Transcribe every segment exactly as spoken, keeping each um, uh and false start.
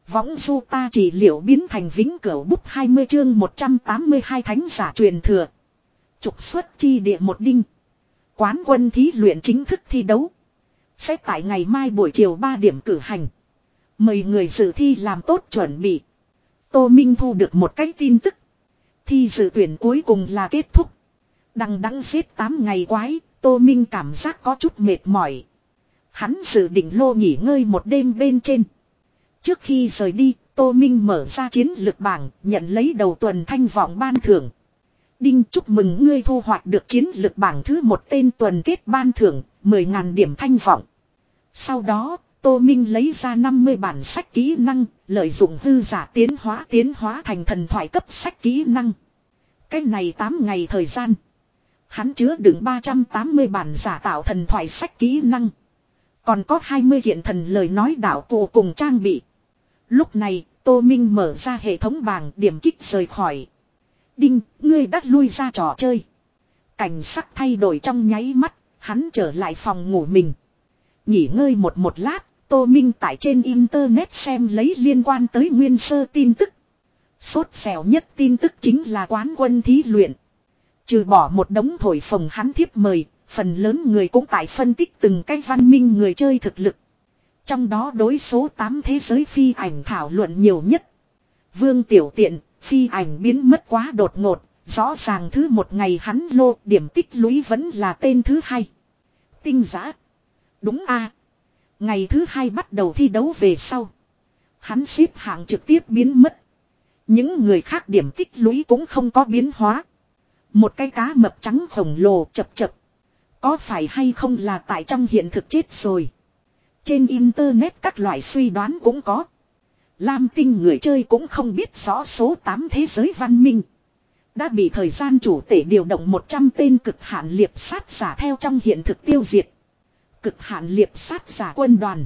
Võng du ta chỉ liệu biến thành vĩnh cửu bút hai mươi chương một trăm tám mươi hai thánh giả truyền thừa. Trục xuất chi địa một đinh. Quán quân thí luyện chính thức thi đấu. Sẽ tại ngày mai buổi chiều ba điểm cử hành. Mời người dự thi làm tốt chuẩn bị. Tô Minh thu được một cái tin tức. Thi dự tuyển cuối cùng là kết thúc. Đằng đẵng xếp tám ngày quái, Tô Minh cảm giác có chút mệt mỏi. Hắn dự định lô nghỉ ngơi một đêm bên trên. Trước khi rời đi, Tô Minh mở ra chiến lược bảng, nhận lấy đầu tuần thanh vọng ban thưởng. Đinh, chúc mừng ngươi thu hoạch được chiến lược bảng thứ một tên tuần kết ban thưởng, mười nghìn điểm thanh vọng. Sau đó, Tô Minh lấy ra năm mươi bản sách kỹ năng, lợi dụng hư giả tiến hóa tiến hóa thành thần thoại cấp sách kỹ năng. Cái này tám ngày thời gian. Hắn chứa đựng ba trăm tám mươi bản giả tạo thần thoại sách kỹ năng. Còn có hai mươi kiện thần lời nói đạo cụ cùng trang bị. Lúc này, Tô Minh mở ra hệ thống bảng điểm kích rời khỏi. Đinh, ngươi đã lui ra trò chơi. Cảnh sắc thay đổi trong nháy mắt, hắn trở lại phòng ngủ mình. Nghỉ ngơi một một lát, Tô Minh tại trên internet xem lấy liên quan tới nguyên sơ tin tức. Sốt dẻo nhất tin tức chính là quán quân thí luyện. Trừ bỏ một đống thổi phồng hắn thiếp mời, phần lớn người cũng tại phân tích từng cái văn minh người chơi thực lực. Trong đó đối số tám thế giới phi ảnh thảo luận nhiều nhất. Vương Tiểu Tiện, phi ảnh biến mất quá đột ngột, rõ ràng thứ một ngày hắn lô điểm tích lũy vẫn là tên thứ hai. Tinh giã. Đúng a. Ngày thứ hai bắt đầu thi đấu về sau. Hắn xếp hạng trực tiếp biến mất. Những người khác điểm tích lũy cũng không có biến hóa. Một cái cá mập trắng khổng lồ chập chập. Có phải hay không là tại trong hiện thực chết rồi. Trên internet các loại suy đoán cũng có. Lam Tinh người chơi cũng không biết rõ số tám thế giới văn minh. Đã bị thời gian chủ tể điều động một trăm tên cực hạn liệp sát giả theo trong hiện thực tiêu diệt. Cực hạn liệp sát giả quân đoàn.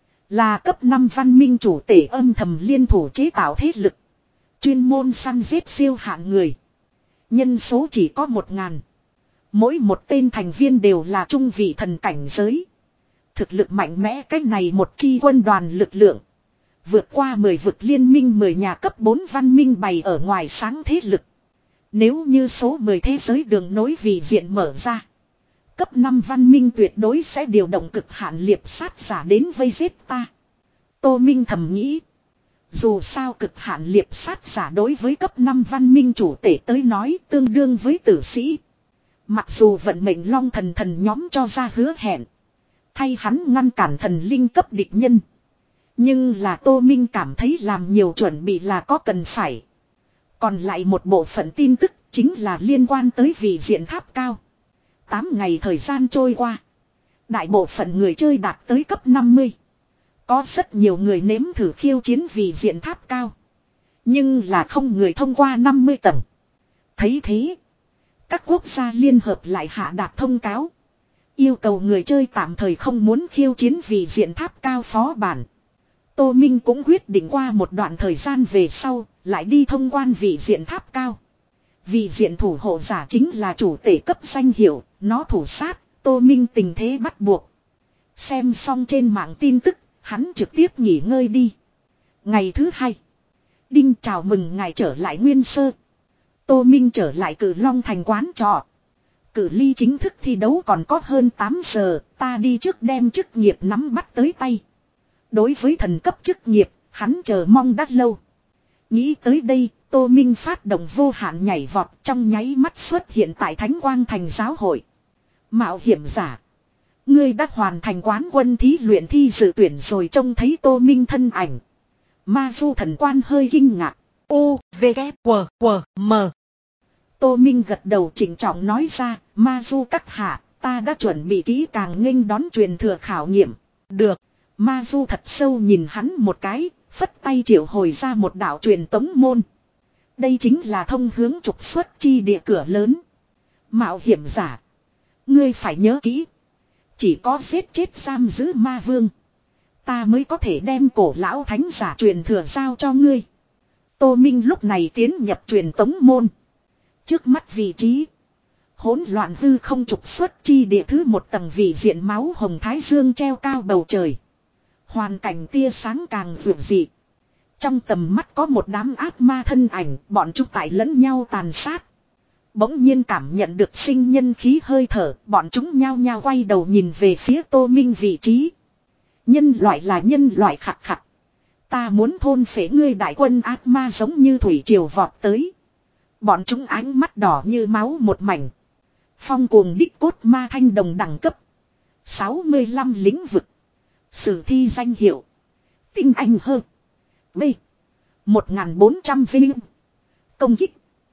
Là cấp năm văn minh chủ tể âm thầm liên thủ chế tạo thế lực. Chuyên môn săn giết siêu hạn người. Nhân số chỉ có một ngàn. Mỗi một tên thành viên đều là trung vị thần cảnh giới. Thực lực mạnh mẽ cách này một chi quân đoàn lực lượng. Vượt qua mười vực liên minh mười nhà cấp bốn văn minh bày ở ngoài sáng thế lực. Nếu như số mười thế giới đường nối vị diện mở ra. Cấp năm văn minh tuyệt đối sẽ điều động cực hạn liệp sát giả đến vây giết ta. Tô Minh thầm nghĩ. Dù sao cực hạn liệp sát giả đối với cấp năm văn minh chủ tể tới nói tương đương với tử sĩ. Mặc dù vận mệnh long thần thần nhóm cho ra hứa hẹn. Thay hắn ngăn cản thần linh cấp địch nhân. Nhưng là Tô Minh cảm thấy làm nhiều chuẩn bị là có cần phải. Còn lại một bộ phận tin tức chính là liên quan tới vị diện tháp cao. tám ngày thời gian trôi qua. Đại bộ phận người chơi đạt tới cấp năm mươi. Có rất nhiều người nếm thử khiêu chiến vị diện tháp cao. Nhưng là không người thông qua năm mươi tầng. Thấy thế. Các quốc gia liên hợp lại hạ đạt thông cáo. Yêu cầu người chơi tạm thời không muốn khiêu chiến vị diện tháp cao phó bản. Tô Minh cũng quyết định qua một đoạn thời gian về sau, lại đi thông quan vị diện tháp cao. Vị diện thủ hộ giả chính là chủ tể cấp danh hiệu, nó thủ sát, Tô Minh tình thế bắt buộc. Xem xong trên mạng tin tức, hắn trực tiếp nghỉ ngơi đi. Ngày thứ hai. Đinh, chào mừng ngài trở lại nguyên sơ. Tô Minh trở lại Cử Long thành quán trọ. Cử ly chính thức thi đấu còn có hơn tám giờ, ta đi trước đem chức nghiệp nắm bắt tới tay. Đối với thần cấp chức nghiệp, hắn chờ mong đã lâu. Nghĩ tới đây, Tô Minh phát động vô hạn nhảy vọt trong nháy mắt xuất hiện tại Thánh Quang thành giáo hội. Mạo hiểm giả. Ngươi đã hoàn thành quán quân thí luyện thi dự tuyển rồi, trông thấy Tô Minh thân ảnh. Ma Du thần quan hơi kinh ngạc. U, V, K, W, W, M. Tô Minh gật đầu chỉnh trọng nói ra, Ma Du các hạ, ta đã chuẩn bị kỹ càng nghênh đón truyền thừa khảo nghiệm. Được. Ma Du thật sâu nhìn hắn một cái, phất tay triệu hồi ra một đạo truyền tống môn. Đây chính là thông hướng trục xuất chi địa cửa lớn. Mạo hiểm giả. Ngươi phải nhớ kỹ. Chỉ có giết chết giam giữ ma vương. Ta mới có thể đem cổ lão thánh giả truyền thừa giao cho ngươi. Tô Minh lúc này tiến nhập truyền tống môn. Trước mắt vị trí. Hỗn loạn hư không trục xuất chi địa thứ một tầng vị diện máu hồng thái dương treo cao bầu trời. Hoàn cảnh tia sáng càng vượt dị. Trong tầm mắt có một đám ác ma thân ảnh, bọn chúng tại lẫn nhau tàn sát. Bỗng nhiên cảm nhận được sinh nhân khí hơi thở, bọn chúng nhao nhao quay đầu nhìn về phía Tô Minh vị trí. Nhân loại là nhân loại khặt khặt. Ta muốn thôn phế ngươi, đại quân ác ma giống như thủy triều vọt tới. Bọn chúng ánh mắt đỏ như máu một mảnh. Phong cuồng đích cốt ma thanh đồng đẳng cấp sáu mươi lăm lĩnh vực. Sử thi danh hiệu tinh anh hơn B một nghìn bốn trăm vinh. Công kích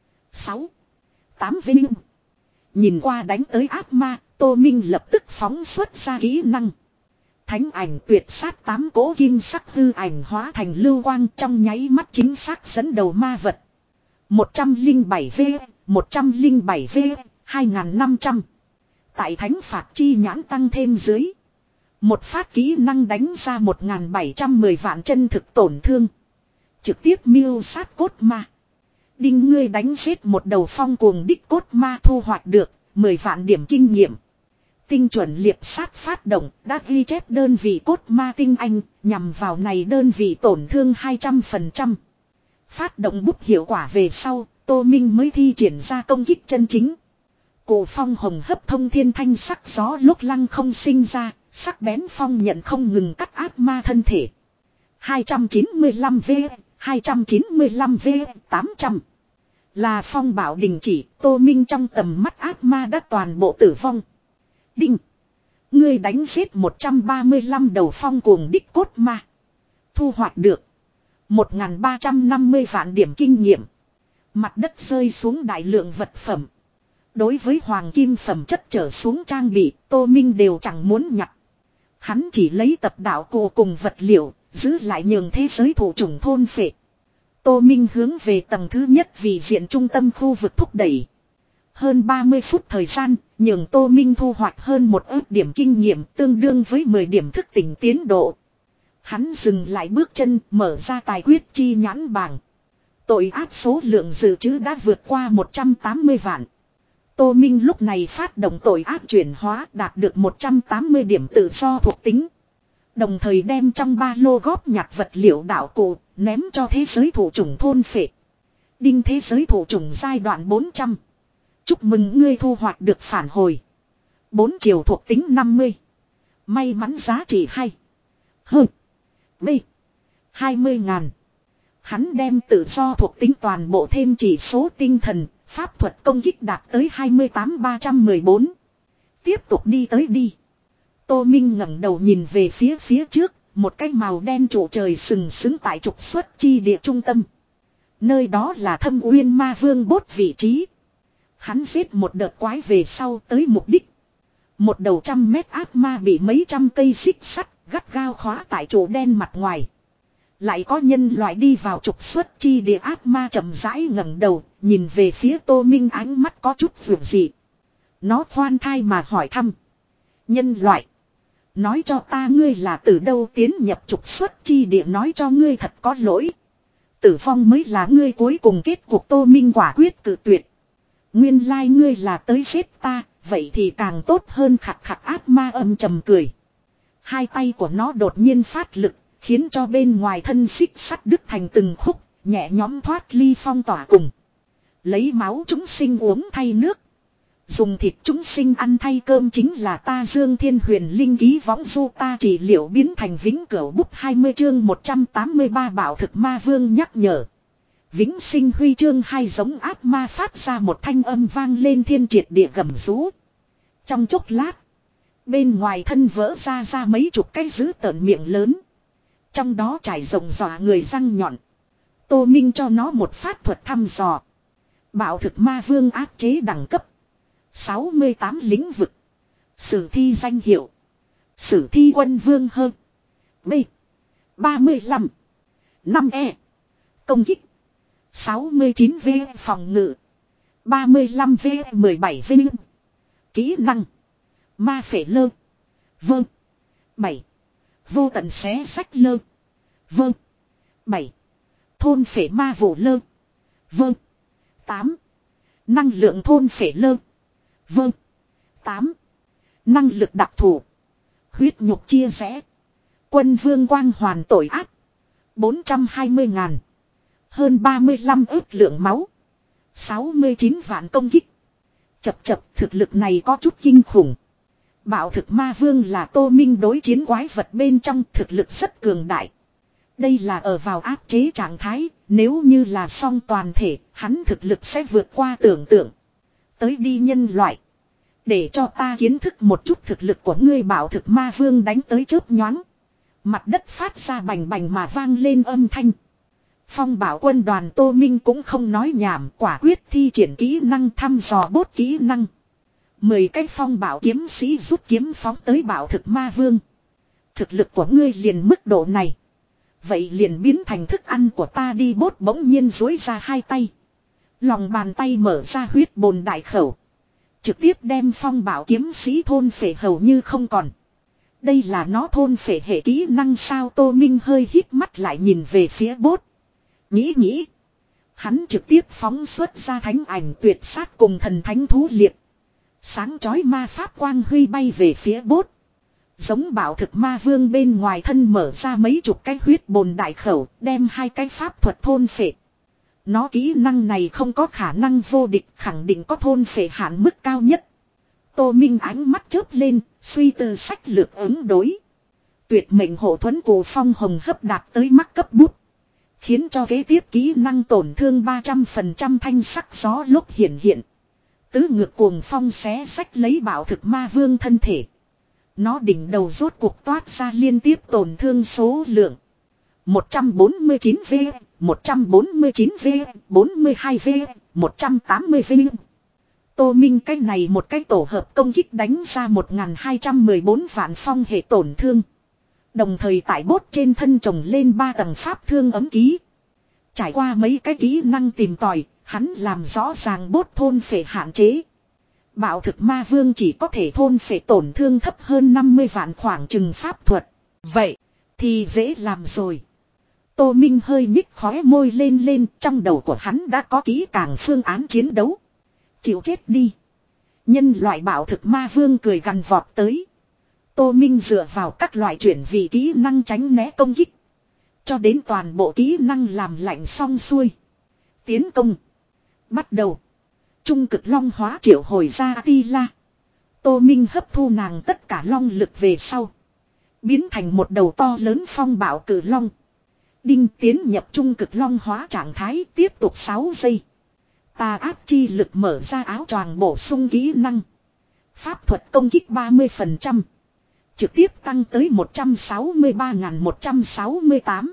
sáu tám vinh. Nhìn qua đánh tới ác ma, Tô Minh lập tức phóng xuất ra kỹ năng thánh ảnh tuyệt sát, tám cỗ kim sắc hư ảnh hóa thành lưu quang, trong nháy mắt chính xác dẫn đầu ma vật. Một trăm linh bảy V, một trăm linh bảy V, hai nghìn năm trăm. Tại thánh phạt chi nhãn tăng thêm dưới, một phát kỹ năng đánh ra một nghìn bảy trăm mười vạn chân thực tổn thương, trực tiếp miêu sát cốt ma. Đinh, ngươi đánh giết một đầu phong cuồng đích cốt ma thu hoạch được mười vạn điểm kinh nghiệm. Tinh chuẩn liệp sát phát động, đã ghi chép đơn vị cốt ma tinh anh, nhằm vào này đơn vị tổn thương hai trăm phần trăm. Phát động bút hiệu quả về sau, Tô Minh mới thi triển ra công kích chân chính. Cổ phong hồng hấp thông thiên thanh sắc gió lúc lăng không sinh ra, sắc bén phong nhận không ngừng cắt ác ma thân thể. hai trăm chín mươi lăm V, hai trăm chín mươi lăm V, tám trăm. Là phong bảo đình chỉ, Tô Minh trong tầm mắt ác ma đã toàn bộ tử vong. Đinh, ngươi đánh giết một trăm ba mươi lăm đầu phong cuồng đích cốt ma. Thu hoạch được một nghìn ba trăm năm mươi vạn điểm kinh nghiệm. Mặt đất rơi xuống đại lượng vật phẩm. Đối với hoàng kim phẩm chất trở xuống trang bị, Tô Minh đều chẳng muốn nhặt. Hắn chỉ lấy tập đạo cổ cùng vật liệu, giữ lại nhường thế giới thủ chủng thôn phệ. Tô Minh hướng về tầng thứ nhất vì diện trung tâm khu vực thúc đẩy. Hơn ba mươi phút thời gian, nhường Tô Minh thu hoạch hơn một ước điểm kinh nghiệm, tương đương với mười điểm thức tỉnh tiến độ. Hắn dừng lại bước chân, mở ra tài quyết chi nhãn bảng. Tội ác số lượng dự trữ đã vượt qua một trăm tám mươi vạn. Tô Minh lúc này phát động tội ác chuyển hóa, đạt được một trăm tám mươi điểm tự do thuộc tính. Đồng thời đem trong ba lô góp nhặt vật liệu đạo cụ, ném cho thế giới thủ chủng thôn phệ. Đinh, thế giới thủ chủng giai đoạn bốn trăm. Chúc mừng ngươi thu hoạch được phản hồi. bốn chiều thuộc tính năm mươi. May mắn giá trị hai. Hơn. B. hai mươi ngàn. Hắn đem tự do thuộc tính toàn bộ thêm chỉ số tinh thần, pháp thuật công kích đạt tới hai mươi tám ba trăm mười bốn. Tiếp tục đi tới đi. Tô Minh ngẩng đầu nhìn về phía phía trước, một cái màu đen trụ trời sừng sững tại trục xuất chi địa trung tâm. Nơi đó là Thâm Uyên Ma Vương bốt vị trí. Hắn giết một đợt quái về sau tới mục đích. Một đầu trăm mét ác ma bị mấy trăm cây xích sắt gắt gao khóa tại trụ đen mặt ngoài. Lại có nhân loại đi vào trục xuất chi địa, ác ma chậm rãi ngẩng đầu, nhìn về phía Tô Minh, ánh mắt có chút vượt dị. Nó khoan thai mà hỏi thăm. Nhân loại, nói cho ta ngươi là từ đâu tiến nhập trục xuất chi địa, nói cho ngươi thật có lỗi. Tử vong mới là ngươi cuối cùng kết cuộc. Tô Minh quả quyết cự tuyệt. Nguyên lai like ngươi là tới giết ta, vậy thì càng tốt hơn. Khặt khặt ác ma âm trầm cười. Hai tay của nó đột nhiên phát lực, khiến cho bên ngoài thân xích sắt đứt thành từng khúc, nhẹ nhõm thoát ly phong tỏa cùng. Lấy máu chúng sinh uống thay nước, dùng thịt chúng sinh ăn thay cơm chính là ta Dương Thiên Huyền Linh ký võng du, ta trị liệu biến thành vĩnh cửu. Bút hai mươi chương một trăm tám mươi ba bảo thực ma vương nhắc nhở. Vĩnh sinh huy chương hai giống ác ma phát ra một thanh âm vang lên thiên triệt địa gầm rú. Trong chốc lát, bên ngoài thân vỡ ra ra mấy chục cái dữ tợn miệng lớn. Trong đó trải rộng dọa người răng nhọn. Tô Minh cho nó một phát thuật thăm dò. Bảo thực ma vương áp chế đẳng cấp sáu mươi tám lĩnh vực. Sử thi danh hiệu Sử thi quân vương hơn B ba mươi lăm. năm E. Công kích sáu mươi chín V. Phòng ngự ba mươi lăm V. mười bảy V. Kỹ năng ma phệ lơ. Vâng. bảy. Vô tận xé sách lơ. Vâng. bảy. Thôn phệ ma vụ lơ. Vâng. tám. Năng lượng thôn phệ lơ. Vâng. tám. Năng lực đặc thù huyết nhục chia rẽ. Quân vương quang hoàn tội ác. bốn trăm hai mươi ngàn. Hơn ba mươi lăm ức lượng máu. sáu mươi chín vạn công kích. Chập chập, thực lực này có chút kinh khủng. Bạo thực ma vương là Tô Minh đối chiến quái vật bên trong, thực lực rất cường đại. Đây là ở vào áp chế trạng thái, nếu như là song toàn thể, hắn thực lực sẽ vượt qua tưởng tượng. Tới đi nhân loại. Để cho ta kiến thức một chút thực lực của ngươi. Bạo thực ma vương đánh tới chớp nhoáng. Mặt đất phát ra bành bành mà vang lên âm thanh. Phong bảo quân đoàn Tô Minh cũng không nói nhảm, quả quyết thi triển kỹ năng thăm dò bốt kỹ năng. Mười cái phong bảo kiếm sĩ rút kiếm phóng tới bạo thực ma vương. Thực lực của ngươi liền mức độ này. Vậy liền biến thành thức ăn của ta đi. Bốt bỗng nhiên duỗi ra hai tay. Lòng bàn tay mở ra huyết bồn đại khẩu. Trực tiếp đem phong bảo kiếm sĩ thôn phệ hầu như không còn. Đây là nó thôn phệ hệ kỹ năng sao? Tô Minh hơi hít mắt lại nhìn về phía bốt. Nghĩ nghĩ. Hắn trực tiếp phóng xuất ra thánh ảnh tuyệt sát cùng thần thánh thú liệt. Sáng chói ma pháp quang huy bay về phía bốt. Giống bạo thực ma vương bên ngoài thân mở ra mấy chục cái huyết bồn đại khẩu, đem hai cái pháp thuật thôn phệ. Nó kỹ năng này không có khả năng vô địch, khẳng định có thôn phệ hạn mức cao nhất. Tô Minh ánh mắt chớp lên, suy tư sách lược ứng đối. Tuyệt mệnh hộ thuẫn của phong hồng hấp đạt tới mắc cấp bút. Khiến cho kế tiếp kỹ năng tổn thương ba trăm phần trăm thanh sắc gió lúc hiện hiện. Tứ ngược cuồng phong xé sách lấy bạo thực ma vương thân thể. Nó đỉnh đầu rốt cuộc toát ra liên tiếp tổn thương số lượng. một trăm bốn mươi chín V, một trăm bốn mươi chín V, bốn mươi hai V, một trăm tám mươi V. Tô Minh cái này một cái tổ hợp công kích đánh ra một nghìn hai trăm mười bốn vạn phong hệ tổn thương. Đồng thời tại bốt trên thân trồng lên ba tầng pháp thương ấm ký. Trải qua mấy cái kỹ năng tìm tòi, hắn làm rõ ràng bốt thôn phệ hạn chế. Bạo thực ma vương chỉ có thể thôn phệ tổn thương thấp hơn năm mươi vạn khoảng chừng pháp thuật. Vậy thì dễ làm rồi. Tô Minh hơi nhích khóe môi lên lên, trong đầu của hắn đã có kỹ càng phương án chiến đấu. Chịu chết đi. Nhân loại bạo thực ma vương cười gằn vọt tới. Tô Minh dựa vào các loại chuyển vị kỹ năng tránh né công kích. Cho đến toàn bộ kỹ năng làm lạnh xong xuôi. Tiến công. Bắt đầu. Trung cực long hóa triệu hồi ra Atila. Tô Minh hấp thu nàng tất cả long lực về sau. Biến thành một đầu to lớn phong bạo cử long. Đinh tiến nhập trung cực long hóa trạng thái tiếp tục sáu giây. Tà ác chi lực mở ra áo choàng bổ sung kỹ năng. Pháp thuật công kích ba mươi phần trăm. Trực tiếp tăng tới một trăm sáu mươi ba nghìn một trăm sáu mươi tám.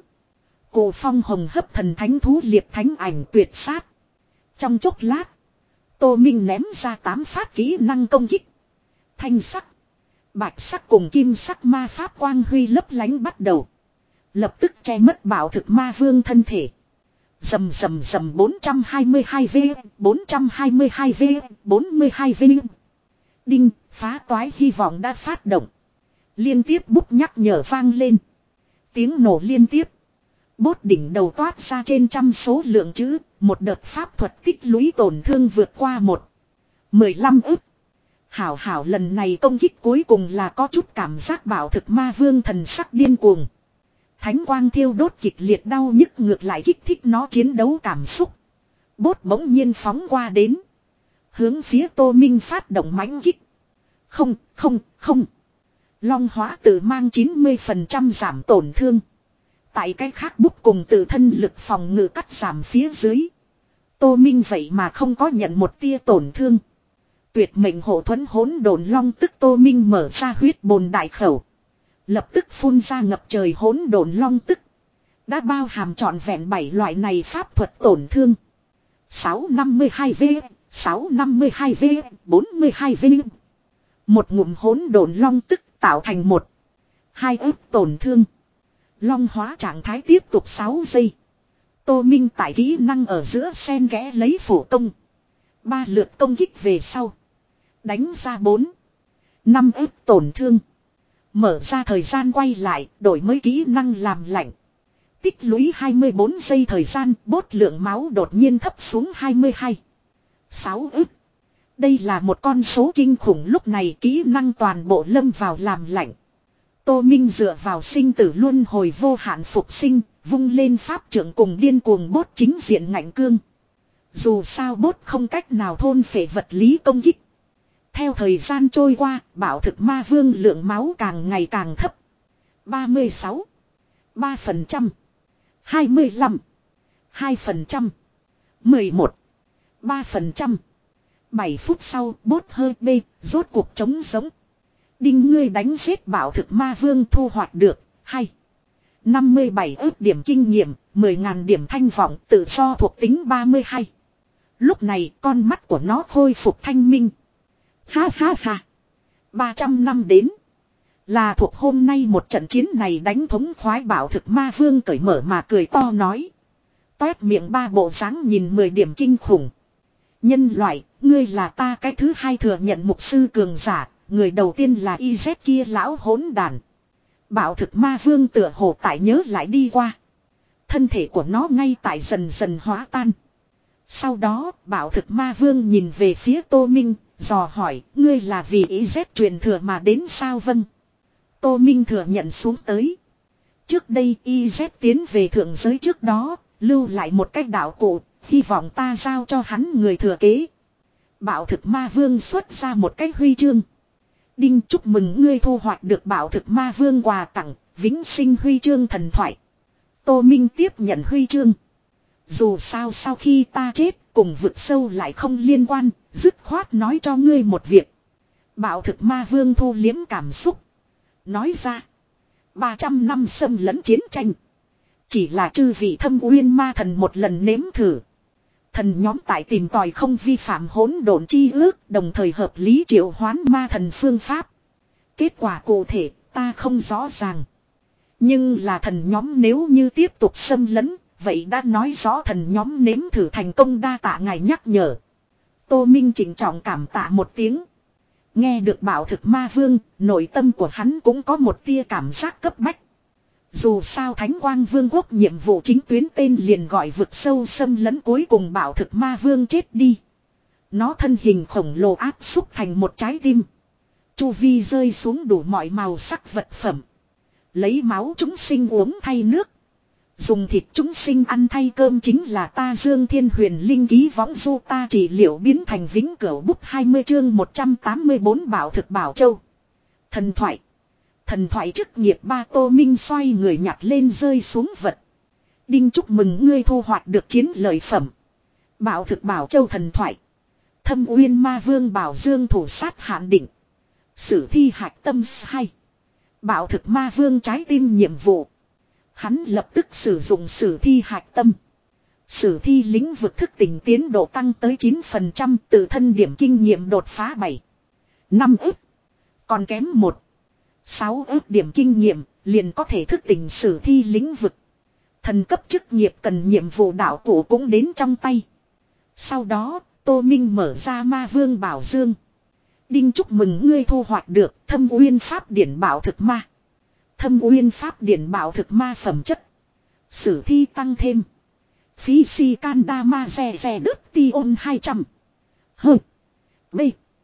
Cổ phong hồng hấp thần thánh thú liệt thánh ảnh tuyệt sát. Trong chốc lát. Tô Minh ném ra tám phát kỹ năng công kích. Thanh sắc. Bạch sắc cùng kim sắc ma pháp quang huy lấp lánh bắt đầu. Lập tức che mất bạo thực ma vương thân thể. Dầm dầm dầm bốn trăm hai mươi hai V, bốn trăm hai mươi hai V, bốn mươi hai V. Đinh, phá toái hy vọng đã phát động. Liên tiếp bút nhắc nhở vang lên. Tiếng nổ liên tiếp. Bốt đỉnh đầu toát ra trên trăm số lượng chữ. Một đợt pháp thuật tích lũy tổn thương vượt qua một. mười lăm ức. Hảo hảo lần này công kích cuối cùng là có chút cảm giác bạo thực ma vương thần sắc điên cuồng. Thánh quang thiêu đốt kịch liệt đau nhức ngược lại kích thích nó chiến đấu cảm xúc. Bốt bỗng nhiên phóng qua đến. Hướng phía Tô Minh phát động mãnh kích. Không, không, không. Long hóa tự mang chín mươi phần trăm giảm tổn thương. Tại cái khác bút cùng tự thân lực phòng ngự cắt giảm phía dưới. Tô Minh vậy mà không có nhận một tia tổn thương. Tuyệt mệnh hộ thuẫn hỗn độn long tức Tô Minh mở ra huyết bồn đại khẩu. Lập tức phun ra ngập trời hỗn độn long tức. Đã bao hàm trọn vẹn bảy loại này pháp thuật tổn thương. sáu năm mươi hai V, sáu năm mươi hai V, bốn mươi hai V. Một ngụm hỗn độn long tức tạo thành một. Hai ức tổn thương. Long hóa trạng thái tiếp tục sáu giây. Tô Minh tại kỹ năng ở giữa xen kẽ lấy phổ công. Ba lượt công kích về sau. Đánh ra bốn. Năm ức tổn thương. Mở ra thời gian quay lại, đổi mới kỹ năng làm lạnh. Tích lũy hai mươi bốn giây thời gian, bốt lượng máu đột nhiên thấp xuống hai mươi hai. sáu ức. Đây là một con số kinh khủng lúc này kỹ năng toàn bộ lâm vào làm lạnh. Tô Minh dựa vào sinh tử luân hồi vô hạn phục sinh, vung lên pháp trưởng cùng điên cuồng bốt chính diện ngạnh cương. Dù sao bốt không cách nào thôn phệ vật lý công kích. Theo thời gian trôi qua, bảo thực ma vương lượng máu càng ngày càng thấp. ba mươi sáu, ba phần trăm, hai mươi lăm, hai phần trăm, mười một, ba phần trăm. bảy phút sau, bốt hơi bê, rốt cuộc trống giống. Đinh ngươi đánh giết bảo thực ma vương thu hoạch được, hay. năm mươi bảy ước điểm kinh nghiệm, mười nghìn điểm thanh vọng tự do thuộc tính ba mươi hai. Lúc này con mắt của nó khôi phục thanh minh. Ha ha ha. ba trăm năm đến. Là thuộc hôm nay một trận chiến này đánh thống khoái bảo thực ma vương cởi mở mà cười to nói. Toét miệng ba bộ dáng nhìn mười điểm kinh khủng. Nhân loại, ngươi là ta cái thứ hai thừa nhận mục sư cường giả, người đầu tiên là i dét kia lão hỗn đàn. Bảo thực ma vương tựa hồ tại nhớ lại đi qua. Thân thể của nó ngay tại dần dần hóa tan. Sau đó, bảo thực ma vương nhìn về phía Tô Minh, dò hỏi, ngươi là vì i dét truyền thừa mà đến sao vâng. Tô Minh thừa nhận xuống tới. Trước đây i dét tiến về thượng giới trước đó, lưu lại một cách đạo cụ, hy vọng ta giao cho hắn người thừa kế. Bảo thực ma vương xuất ra một cái huy chương. Đinh chúc mừng ngươi thu hoạch được bảo thực ma vương quà tặng, vĩnh sinh huy chương thần thoại. Tô Minh tiếp nhận huy chương. Dù sao sau khi ta chết, cùng vực sâu lại không liên quan, dứt khoát nói cho ngươi một việc. Bảo thực ma vương thu liếm cảm xúc. Nói ra, ba trăm năm xâm lấn chiến tranh. Chỉ là chư vị thâm uyên ma thần một lần nếm thử. Thần nhóm tại tìm tòi không vi phạm hỗn độn chi ước, đồng thời hợp lý triệu hoán ma thần phương pháp. Kết quả cụ thể, ta không rõ ràng. Nhưng là thần nhóm nếu như tiếp tục xâm lấn, vậy đã nói rõ thần nhóm nếm thử thành công đa tạ ngài nhắc nhở. Tô Minh chỉnh trọng cảm tạ một tiếng. Nghe được bảo thực ma vương, nội tâm của hắn cũng có một tia cảm giác cấp bách. Dù sao Thánh Quang Vương quốc nhiệm vụ chính tuyến tên liền gọi vực sâu xâm lấn cuối cùng bảo thực ma vương chết đi. Nó thân hình khổng lồ áp xúc thành một trái tim. Chu vi rơi xuống đủ mọi màu sắc vật phẩm. Lấy máu chúng sinh uống thay nước. Dùng thịt chúng sinh ăn thay cơm chính là ta Dương Thiên Huyền Linh ký võng du ta trị liệu biến thành vĩnh cửu bút hai mươi chương một trăm tám mươi bốn bảo thực bảo châu. Thần thoại. Thần thoại chức nghiệp ba Tô Minh xoay người nhặt lên rơi xuống vật. Đinh chúc mừng ngươi thu hoạch được chiến lợi phẩm. Bảo thực bảo châu thần thoại. Thâm uyên ma vương bảo dương thủ sát hạn định. Sử thi hạch tâm hai. Bảo thực ma vương trái tim nhiệm vụ. Hắn lập tức sử dụng sử thi hạch tâm. Sử thi lĩnh vực thức tỉnh tiến độ tăng tới chín phần trăm, tự thân điểm kinh nghiệm đột phá bảy. năm ức. Còn kém một. sáu ức điểm kinh nghiệm, liền có thể thức tỉnh sử thi lĩnh vực. Thần cấp chức nghiệp cần nhiệm vụ đạo cụ cũng đến trong tay. Sau đó, Tô Minh mở ra ma vương bảo dương. Đinh chúc mừng ngươi thu hoạch được thâm uyên pháp điển bảo thực ma. Thâm uyên pháp điển bảo thực ma phẩm chất. Sử thi tăng thêm. Phí si can đa ma xe xe đức ti ôn hai trăm. Hơ. B.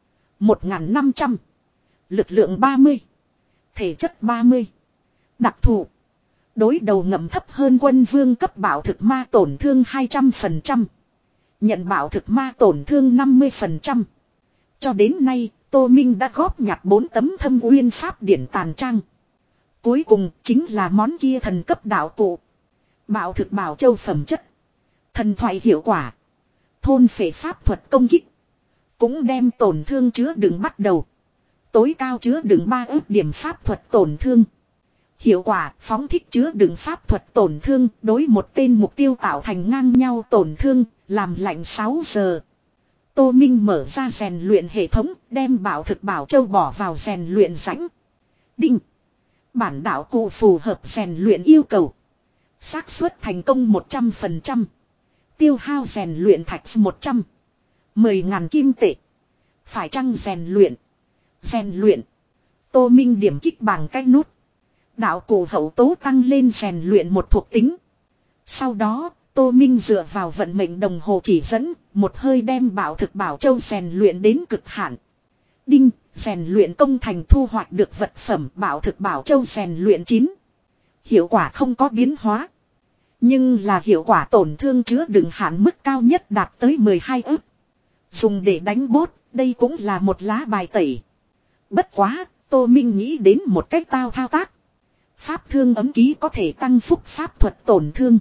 một nghìn năm trăm. Lực lượng ba mươi. Thể chất ba mươi. Đặc thù. Đối đầu ngầm thấp hơn quân vương cấp bảo thực ma tổn thương hai trăm phần trăm. Nhận bảo thực ma tổn thương năm mươi phần trăm. Cho đến nay, Tô Minh đã góp nhặt bốn tấm thâm uyên pháp điển tàn trang. Cuối cùng chính là món kia thần cấp đạo cụ. Bảo thực bảo châu phẩm chất. Thần thoại hiệu quả. Thôn phệ pháp thuật công kích. Cũng đem tổn thương chứa đựng bắt đầu. Tối cao chứa đựng ba ước điểm pháp thuật tổn thương. Hiệu quả phóng thích chứa đựng pháp thuật tổn thương đối một tên mục tiêu tạo thành ngang nhau tổn thương, làm lạnh sáu giờ. Tô Minh mở ra rèn luyện hệ thống, đem bảo thực bảo châu bỏ vào rèn luyện rãnh. Đinh. Bản đạo cụ phù hợp rèn luyện yêu cầu. Xác suất thành công một trăm phần trăm. Tiêu hao rèn luyện thạch một trăm. mười nghìn kim tệ. Phải chăng rèn luyện? Rèn luyện. Tô Minh điểm kích bằng cái nút. Đạo cụ hậu tố tăng lên rèn luyện một thuộc tính. Sau đó, Tô Minh dựa vào vận mệnh đồng hồ chỉ dẫn, một hơi đem bảo thực bảo châu rèn luyện đến cực hạn. Đinh, rèn luyện công thành thu hoạch được vật phẩm bảo thực bảo châu rèn luyện chín. Hiệu quả không có biến hóa. Nhưng là hiệu quả tổn thương chứa đựng hạn mức cao nhất đạt tới mười hai ức. Dùng để đánh bốt, đây cũng là một lá bài tẩy. Bất quá, Tô Minh nghĩ đến một cách tao thao tác. Pháp thương ấm ký có thể tăng phúc pháp thuật tổn thương.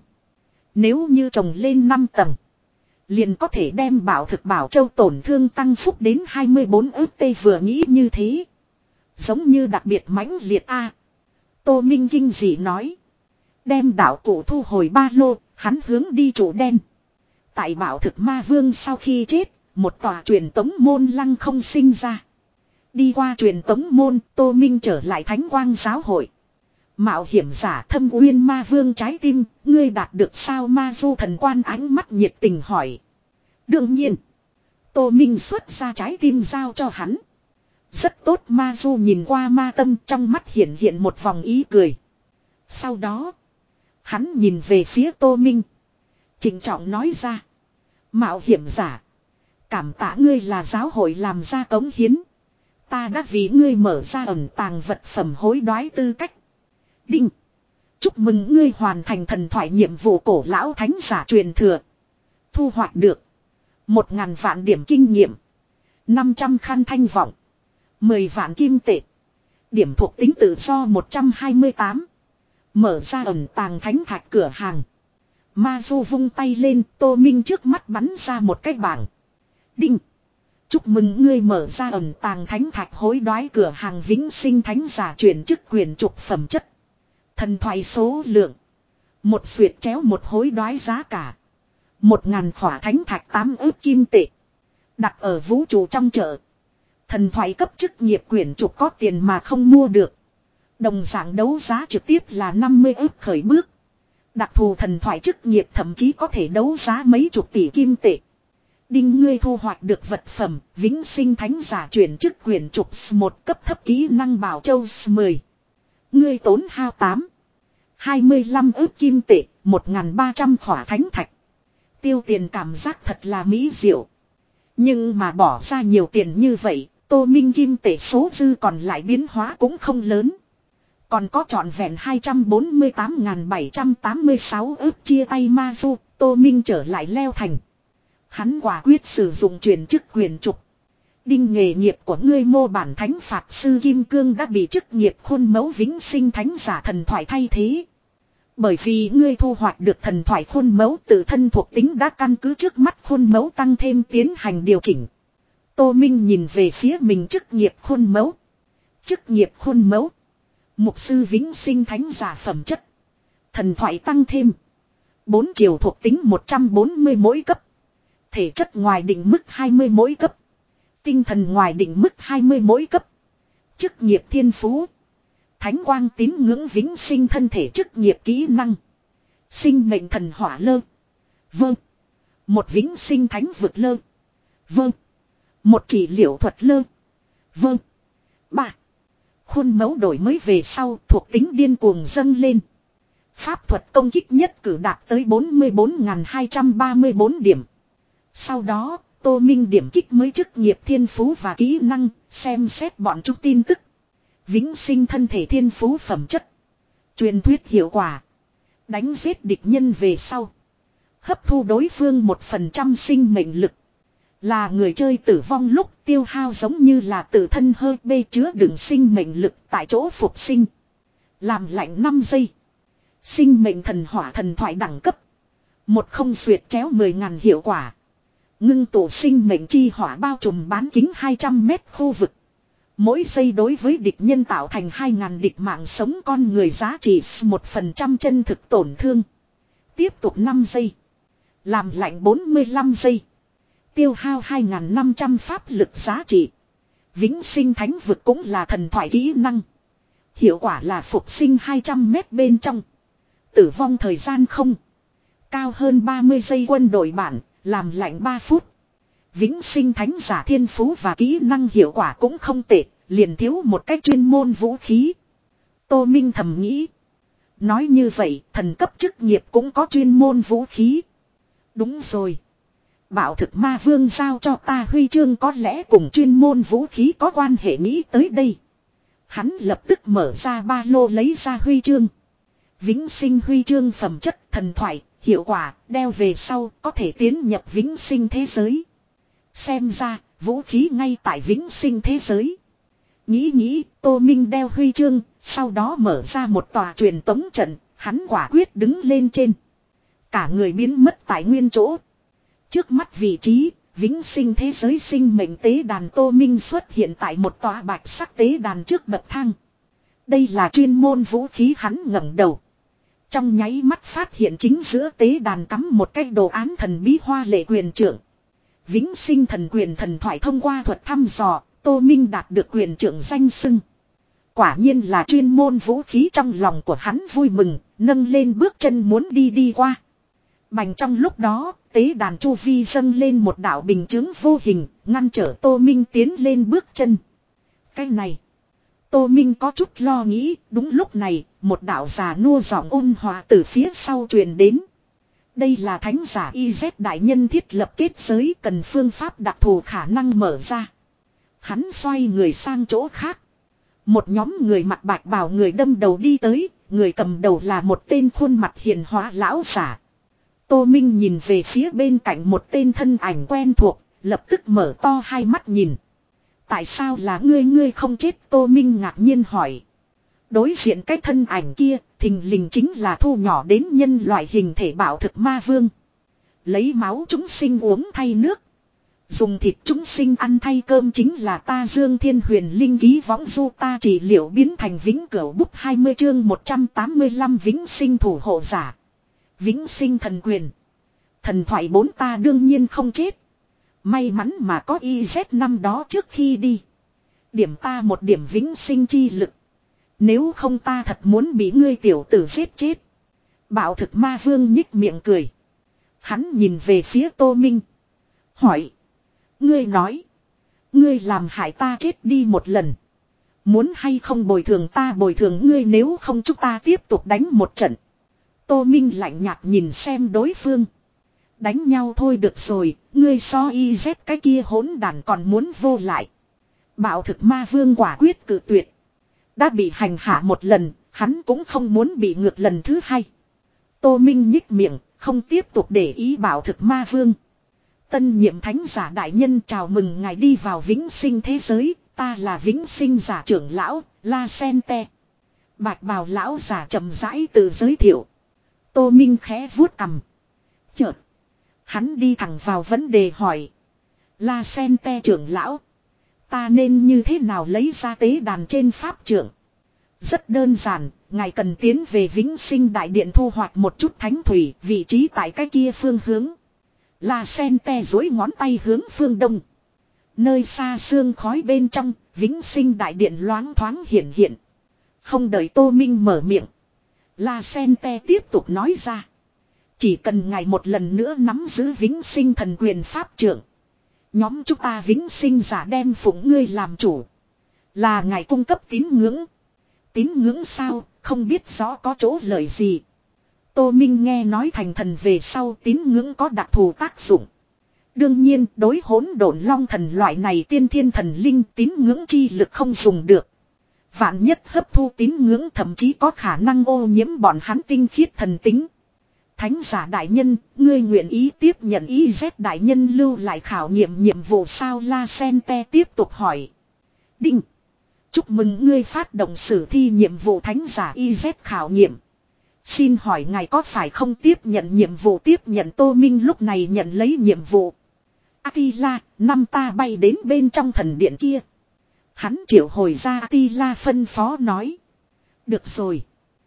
Nếu như trồng lên năm tầng, liền có thể đem bảo thực bảo châu tổn thương tăng phúc đến hai mươi bốn ức tê vừa nghĩ như thế. Giống như đặc biệt mãnh liệt A. Tô Minh kinh dị nói. Đem đạo cụ thu hồi ba lô, hắn hướng đi chủ đen. Tại bảo thực ma vương sau khi chết, một tòa truyền tống môn lăng không sinh ra. Đi qua truyền tống môn, Tô Minh trở lại Thánh Quang giáo hội. Mạo hiểm giả Thâm Uyên ma vương trái tim, ngươi đạt được sao ma du thần quan ánh mắt nhiệt tình hỏi. Đương nhiên, Tô Minh xuất ra trái tim giao cho hắn. Rất tốt ma du nhìn qua ma tâm trong mắt hiện hiện một vòng ý cười. Sau đó, hắn nhìn về phía Tô Minh. Trịnh trọng nói ra. Mạo hiểm giả. Cảm tạ ngươi là giáo hội làm ra cống hiến. Ta đã vì ngươi mở ra ẩn tàng vật phẩm hối đoái tư cách. Đinh. Chúc mừng ngươi hoàn thành thần thoại nhiệm vụ cổ lão thánh giả truyền thừa. Thu hoạch được. Một ngàn vạn điểm kinh nghiệm. Năm trăm khăn thanh vọng. Mười vạn kim tệ. Điểm thuộc tính tự do một trăm hai mươi tám. Mở ra ẩn tàng thánh thạch cửa hàng. Ma Du vung tay lên, Tô Minh trước mắt bắn ra một cái bảng. Đinh. Chúc mừng ngươi mở ra ẩn tàng thánh thạch hối đoái cửa hàng vĩnh sinh thánh giả chuyển chức quyền trục phẩm chất. Thần thoại số lượng. Một xuyệt chéo một hối đoái giá cả. Một ngàn khỏa thánh thạch tám ức kim tệ. Đặt ở vũ trụ trong chợ. Thần thoại cấp chức nghiệp quyển trục có tiền mà không mua được. Đồng dạng đấu giá trực tiếp là năm mươi ức khởi bước. Đặc thù thần thoại chức nghiệp thậm chí có thể đấu giá mấy chục tỷ kim tệ. Đinh ngươi thu hoạch được vật phẩm vĩnh sinh thánh giả chuyển chức quyển trục một cấp thấp kỹ năng bảo châu mười. Ngươi tốn hao tám. hai mươi lăm ức kim tệ, một nghìn ba trăm khỏa thánh thạch. Tiêu tiền cảm giác thật là mỹ diệu. Nhưng mà bỏ ra nhiều tiền như vậy, Tô Minh kim tệ số dư còn lại biến hóa cũng không lớn. Còn có trọn vẹn hai trăm bốn mươi tám nghìn bảy trăm tám mươi sáu ức chia tay ma du, Tô Minh trở lại leo thành. Hắn quả quyết sử dụng chuyển chức quyền trục. Đinh nghề nghiệp của ngươi mô bản thánh phạt sư Kim Cương đã bị chức nghiệp khuôn mẫu vĩnh sinh thánh giả thần thoại thay thế. Bởi vì ngươi thu hoạch được thần thoại khuôn mẫu tự thân thuộc tính đã căn cứ trước mắt khuôn mẫu tăng thêm tiến hành điều chỉnh. Tô Minh nhìn về phía mình chức nghiệp khuôn mẫu. Chức nghiệp khuôn mẫu. Mục sư vĩnh sinh thánh giả phẩm chất. Thần thoại tăng thêm. Bốn chiều thuộc tính một trăm bốn mươi mỗi cấp. Thể chất ngoài định mức hai mươi mỗi cấp. Tinh thần ngoài định mức hai mươi mỗi cấp. Chức nghiệp thiên phú. Thánh quang tín ngưỡng vĩnh sinh thân thể chức nghiệp kỹ năng. Sinh mệnh thần hỏa lơ. Vâng. Một vĩnh sinh thánh vực lơ. Vâng. Một chỉ liệu thuật lơ. Vâng. Ba. Khuôn mẫu đổi mới về sau thuộc tính điên cuồng dâng lên. Pháp thuật công kích nhất cử đạt tới bốn mươi bốn nghìn hai trăm ba mươi bốn điểm. Sau đó, Tô Minh điểm kích mới chức nghiệp thiên phú và kỹ năng, xem xét bọn chúng tin tức. Vĩnh sinh thân thể thiên phú phẩm chất. Truyền thuyết hiệu quả. Đánh giết địch nhân về sau. Hấp thu đối phương một phần trăm sinh mệnh lực. Là người chơi tử vong lúc tiêu hao giống như là tự thân hơi bê chứa đựng sinh mệnh lực tại chỗ phục sinh. Làm lạnh năm giây. Sinh mệnh thần hỏa thần thoại đẳng cấp. Một không xuyệt chéo mười ngàn hiệu quả. Ngưng tụ sinh mệnh chi hỏa bao trùm bán kính hai trăm mét khu vực. Mỗi giây đối với địch nhân tạo thành hai ngàn địch mạng sống con người giá trị một phần trăm chân thực tổn thương. Tiếp tục năm giây. Làm lạnh bốn mươi lăm giây. Tiêu hao hai nghìn năm trăm pháp lực giá trị. Vĩnh sinh thánh vực cũng là thần thoại kỹ năng. Hiệu quả là phục sinh hai trăm mét bên trong. Tử vong thời gian không. Cao hơn ba mươi giây quân đội bản, làm lạnh ba phút. Vĩnh sinh thánh giả thiên phú và kỹ năng hiệu quả cũng không tệ, liền thiếu một cách chuyên môn vũ khí. Tô Minh thầm nghĩ. Nói như vậy, thần cấp chức nghiệp cũng có chuyên môn vũ khí. Đúng rồi. Bảo thực ma vương giao cho ta huy chương có lẽ cùng chuyên môn vũ khí có quan hệ, nghĩ tới đây. Hắn lập tức mở ra ba lô lấy ra huy chương. Vĩnh sinh huy chương phẩm chất thần thoại, hiệu quả, đeo về sau có thể tiến nhập vĩnh sinh thế giới. Xem ra, vũ khí ngay tại vĩnh sinh thế giới. Nghĩ nghĩ, Tô Minh đeo huy chương, sau đó mở ra một tòa truyền tống trận, hắn quả quyết đứng lên trên. Cả người biến mất tại nguyên chỗ. Trước mắt vị trí, vĩnh sinh thế giới sinh mệnh tế đàn Tô Minh xuất hiện tại một tòa bạch sắc tế đàn trước bậc thang. Đây là chuyên môn vũ khí, hắn ngẩng đầu. Trong nháy mắt phát hiện chính giữa tế đàn cắm một cái đồ án thần bí hoa lệ quyền trưởng. Vĩnh sinh thần quyền thần thoại, thông qua thuật thăm dò, Tô Minh đạt được quyền trưởng danh xưng. Quả nhiên là chuyên môn vũ khí, trong lòng của hắn vui mừng, nâng lên bước chân muốn đi đi qua. Bành trong lúc đó, tế đàn chu vi dâng lên một đạo bình chướng vô hình, ngăn trở Tô Minh tiến lên bước chân. Cái này, Tô Minh có chút lo nghĩ, đúng lúc này, một đạo già nua giọng ôn hòa từ phía sau truyền đến. Đây là thánh giả i dét đại nhân thiết lập kết giới, cần phương pháp đặc thù khả năng mở ra. Hắn xoay người sang chỗ khác. Một nhóm người mặc bạch bào người đâm đầu đi tới, người cầm đầu là một tên khuôn mặt hiền hóa lão giả. Tô Minh nhìn về phía bên cạnh một tên thân ảnh quen thuộc, lập tức mở to hai mắt nhìn. Tại sao là ngươi, ngươi không chết? Tô Minh ngạc nhiên hỏi. Đối diện cái thân ảnh kia, thình lình chính là thu nhỏ đến nhân loại hình thể bảo thực ma vương. Lấy máu chúng sinh uống thay nước. Dùng thịt chúng sinh ăn thay cơm chính là ta Dương Thiên Huyền Linh ký võng du, ta trị liệu biến thành vĩnh cửu bút hai mươi chương một trăm tám mươi lăm vĩnh sinh thủ hộ giả. Vĩnh sinh thần quyền. Thần thoại bốn, ta đương nhiên không chết. May mắn mà có i dét năm đó trước khi đi. Điểm ta một điểm vĩnh sinh chi lực. Nếu không ta thật muốn bị ngươi tiểu tử giết chết. Bảo thực ma vương nhích miệng cười. Hắn nhìn về phía Tô Minh. Hỏi. Ngươi nói. Ngươi làm hại ta chết đi một lần. Muốn hay không bồi thường ta bồi thường ngươi, nếu không chúng ta tiếp tục đánh một trận. Tô Minh lạnh nhạt nhìn xem đối phương. Đánh nhau thôi được rồi, ngươi so i dét cái kia hỗn đàn còn muốn vô lại. Bảo thực ma vương quả quyết cự tuyệt. Đã bị hành hạ một lần, hắn cũng không muốn bị ngược lần thứ hai. Tô Minh nhích miệng, không tiếp tục để ý bảo thực ma vương. Tân nhiệm thánh giả đại nhân, chào mừng ngài đi vào vĩnh sinh thế giới, ta là vĩnh sinh giả trưởng lão, La Sente. Bạch bào lão giả chậm rãi tự giới thiệu. Tô Minh khẽ vuốt cằm. Chợt, hắn đi thẳng vào vấn đề hỏi. La Sente trưởng lão, ta nên như thế nào lấy ra tế đàn trên pháp trượng? Rất đơn giản, ngài cần tiến về vĩnh sinh đại điện thu hoạch một chút thánh thủy, vị trí tại cái kia phương hướng. La Sente duỗi ngón tay hướng phương đông. Nơi xa sương khói bên trong, vĩnh sinh đại điện loáng thoáng hiện hiện. Không đợi Tô Minh mở miệng, La Sente tiếp tục nói ra. Chỉ cần ngài một lần nữa nắm giữ vĩnh sinh thần quyền pháp trượng, nhóm chúng ta vĩnh sinh giả đem phụng ngươi làm chủ. Là ngài cung cấp tín ngưỡng. Tín ngưỡng sao, không biết rõ có chỗ lợi gì. Tô Minh nghe nói thành thần về sau tín ngưỡng có đặc thù tác dụng. Đương nhiên đối hỗn độn long thần loại này tiên thiên thần linh tín ngưỡng chi lực không dùng được. Vạn nhất hấp thu tín ngưỡng thậm chí có khả năng ô nhiễm bọn hắn tinh khiết thần tính. Thánh giả đại nhân, ngươi nguyện ý tiếp nhận i dét đại nhân lưu lại khảo nghiệm nhiệm vụ sao? La Sente tiếp tục hỏi. Đinh. Chúc mừng ngươi phát động sử thi nhiệm vụ thánh giả i dét khảo nghiệm. Xin hỏi ngài có phải không tiếp nhận nhiệm vụ? Tiếp nhận. Tô Minh lúc này nhận lấy nhiệm vụ. Attila, năm ta bay đến bên trong thần điện kia. Hắn triệu hồi ra Attila phân phó nói. Được rồi.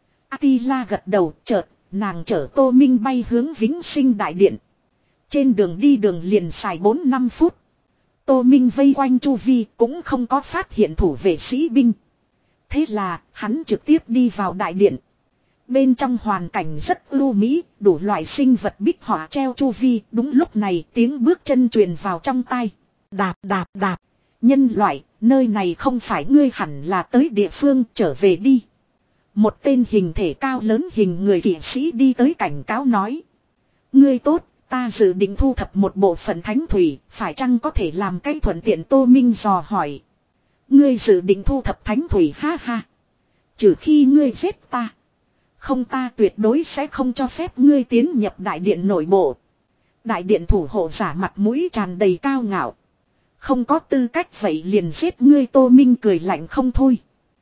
Attila gật đầu, chợt nàng chở Tô Minh bay hướng vĩnh sinh đại điện. Trên đường đi đường liền xài bốn năm phút. Tô Minh vây quanh chu vi cũng không có phát hiện thủ vệ sĩ binh. Thế là hắn trực tiếp đi vào đại điện. Bên trong hoàn cảnh rất ưu mỹ, đủ loại sinh vật bích họa treo chu vi. Đúng lúc này tiếng bước chân truyền vào trong tai. Đạp đạp đạp. Nhân loại, nơi này không phải ngươi hẳn là tới địa phương, trở về đi. Một tên hình thể cao lớn hình người kỵ sĩ đi tới cảnh cáo nói. Ngươi tốt, Ta dự định thu thập một bộ phận thánh thủy, phải chăng có thể làm cái thuận tiện? Tô Minh dò hỏi. Ngươi dự định thu thập thánh thủy? Ha ha. Trừ khi ngươi giết ta. Không, ta tuyệt đối sẽ không cho phép ngươi tiến nhập đại điện nội bộ. Đại điện thủ hộ giả mặt mũi tràn đầy cao ngạo. Không có tư cách vậy liền giết ngươi. Tô Minh cười lạnh không thôi.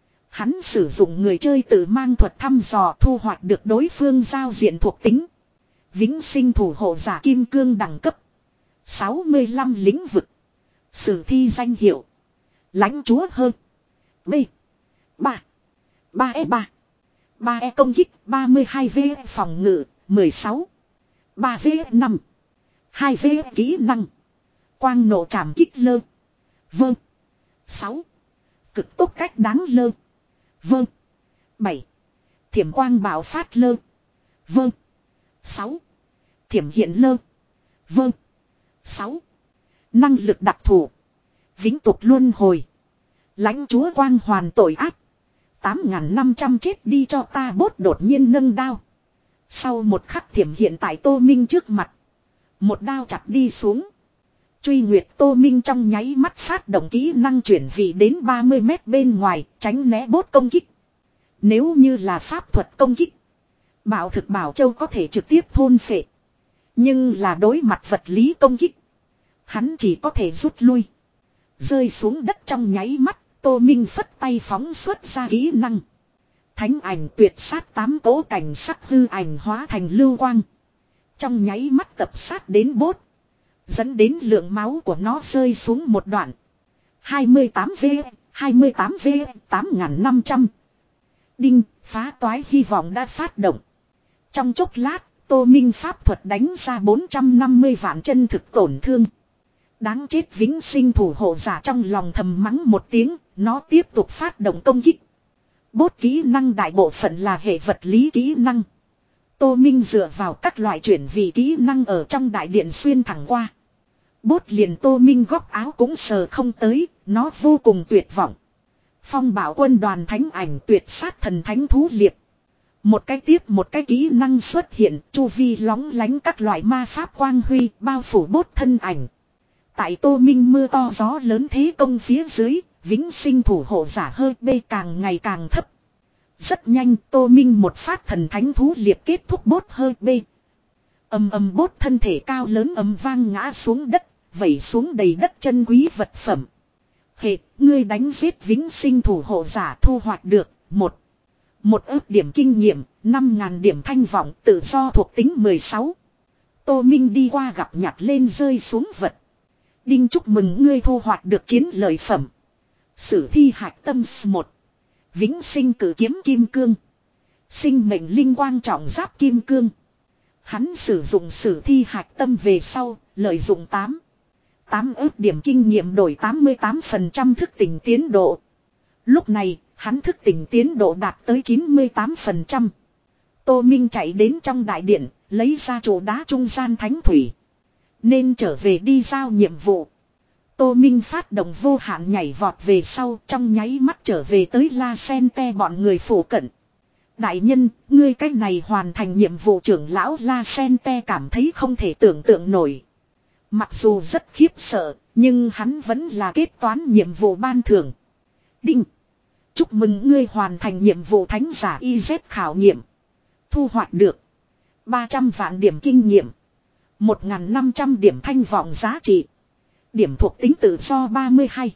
Hắn sử dụng người chơi tự mang thuật thăm dò thu hoạch được đối phương giao diện thuộc tính. Vĩnh sinh thủ hộ giả kim cương đẳng cấp sáu mươi lăm lĩnh vực. Sử thi danh hiệu lãnh chúa hơn. B ba ba e ba ba e công kích ba mươi hai v phòng ngự mười sáu ba v năm hai v kỹ năng quang nộ trảm kích lơ. Vâng. sáu cực tốc cách đáng lơ. Vâng. bảy thiểm quang bạo phát lơ. Vâng. sáu thiểm hiện lơ. Vâng. sáu năng lực đặc thù vĩnh tục luân hồi. Lãnh chúa quang hoàn tội ác. tám nghìn năm trăm chết đi cho ta. Bốt đột nhiên nâng đao. Sau một khắc thiểm hiện tại Tô Minh trước mặt. Một đao chặt đi xuống. Truy Nguyệt. Tô Minh trong nháy mắt phát động kỹ năng chuyển vị đến ba mươi mét bên ngoài, tránh né bốt công kích. Nếu như là pháp thuật công kích, Bảo thực Bảo Châu có thể trực tiếp thôn phệ. Nhưng là đối mặt vật lý công kích, hắn chỉ có thể rút lui. Rơi xuống đất trong nháy mắt, Tô Minh phất tay phóng xuất ra kỹ năng. Thánh ảnh tuyệt sát. Tám cỗ cảnh sắc hư ảnh hóa thành lưu quang. Trong nháy mắt tập sát đến bốt. Dẫn đến lượng máu của nó rơi xuống một đoạn. hai mươi tám v, hai mươi tám v, tám nghìn năm trăm. Đinh, phá toái hy vọng đã phát động. Trong chốc lát, Tô Minh pháp thuật đánh ra bốn trăm năm mươi vạn chân thực tổn thương. Đáng chết. Vĩnh sinh thủ hộ giả trong lòng thầm mắng một tiếng, nó tiếp tục phát động công kích. Bốt kỹ năng đại bộ phận là hệ vật lý kỹ năng. Tô Minh dựa vào các loại chuyển vị kỹ năng ở trong đại điện xuyên thẳng qua. Bốt liền Tô Minh góc áo cũng sờ không tới, nó vô cùng tuyệt vọng. Phong bảo quân đoàn thánh ảnh tuyệt sát thần thánh thú liệp. Một cái tiếp một cái kỹ năng xuất hiện, chu vi lóng lánh các loại ma pháp quang huy bao phủ bốt thân ảnh. Tại Tô Minh mưa to gió lớn thế công phía dưới, vĩnh sinh thủ hộ giả hơi bê càng ngày càng thấp. Rất nhanh Tô Minh một phát thần thánh thú liệp kết thúc bốt hơi bê. Ầm ầm bốt thân thể cao lớn ầm vang ngã xuống đất, vẩy xuống đầy đất chân quý vật phẩm. Hệ, ngươi đánh giết vĩnh sinh thủ hộ giả thu hoạch được một một ước điểm kinh nghiệm, năm ngàn điểm thanh vọng tự do thuộc tính mười sáu. Tô Minh đi qua gặp nhặt lên rơi xuống vật. Đinh, chúc mừng ngươi thu hoạch được chiến lợi phẩm. Sử thi hạch tâm một. Vĩnh sinh cử kiếm kim cương. Sinh mệnh linh quang trọng giáp kim cương. Hắn sử dụng sử thi hạch tâm về sau, lợi dụng tám. tám ước điểm kinh nghiệm đổi tám mươi tám phần trăm thức tỉnh tiến độ. Lúc này, hắn thức tỉnh tiến độ đạt tới chín mươi tám phần trăm. Tô Minh chạy đến trong đại điện, lấy ra chỗ đá trung gian thánh thủy. Nên trở về đi giao nhiệm vụ. Tô Minh phát động vô hạn nhảy vọt về sau, trong nháy mắt trở về tới La Sen Te bọn người phủ cận. Đại nhân, ngươi cách này hoàn thành nhiệm vụ. Trưởng lão La Sen Te cảm thấy không thể tưởng tượng nổi. Mặc dù rất khiếp sợ, nhưng hắn vẫn là kết toán nhiệm vụ ban thưởng. Đinh, chúc mừng ngươi hoàn thành nhiệm vụ thánh giả i dét khảo nghiệm. Thu hoạch được ba trăm vạn điểm kinh nghiệm, một nghìn năm trăm điểm thanh vọng giá trị. Điểm thuộc tính tự do ba mươi hai.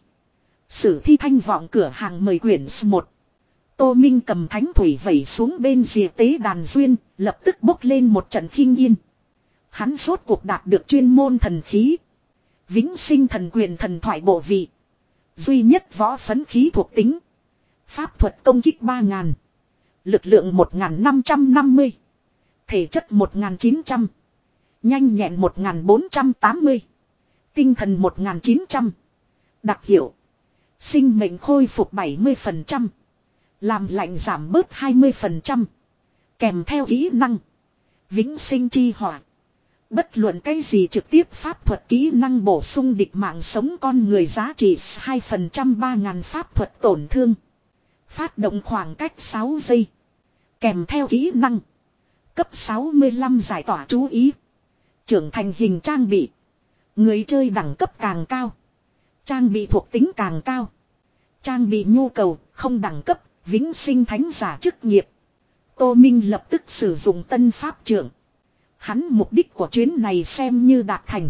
Sử thi thanh vọng cửa hàng mời quyển một. Tô Minh cầm thánh thủy vẩy xuống bên rìa tế đàn duyên, lập tức bốc lên một trận khinh yên. Hắn rốt cuộc đạt được chuyên môn thần khí. Vĩnh sinh thần quyền thần thoại bộ vị. Duy nhất võ phấn khí thuộc tính. Pháp thuật công kích ba ngàn. Lực lượng một nghìn năm trăm năm mươi. Thể chất một nghìn chín trăm. Nhanh nhẹn một nghìn bốn trăm tám mươi. Tinh thần một nghìn chín trăm. Đặc hiệu. Sinh mệnh khôi phục bảy mươi phần trăm. Làm lạnh giảm bớt hai mươi phần trăm. Kèm theo kỹ năng. Vĩnh sinh chi hỏa. Bất luận cái gì trực tiếp pháp thuật kỹ năng bổ sung địch mạng sống con người giá trị hai phần trăm ba ngàn pháp thuật tổn thương. Phát động khoảng cách sáu giây. Kèm theo kỹ năng. Cấp sáu mươi lăm giải tỏa chú ý. Trưởng thành hình trang bị. Người chơi đẳng cấp càng cao. Trang bị thuộc tính càng cao. Trang bị nhu cầu không đẳng cấp. Vĩnh sinh thánh giả chức nghiệp. Tô Minh lập tức sử dụng tân pháp trưởng. Hắn mục đích của chuyến này xem như đạt thành.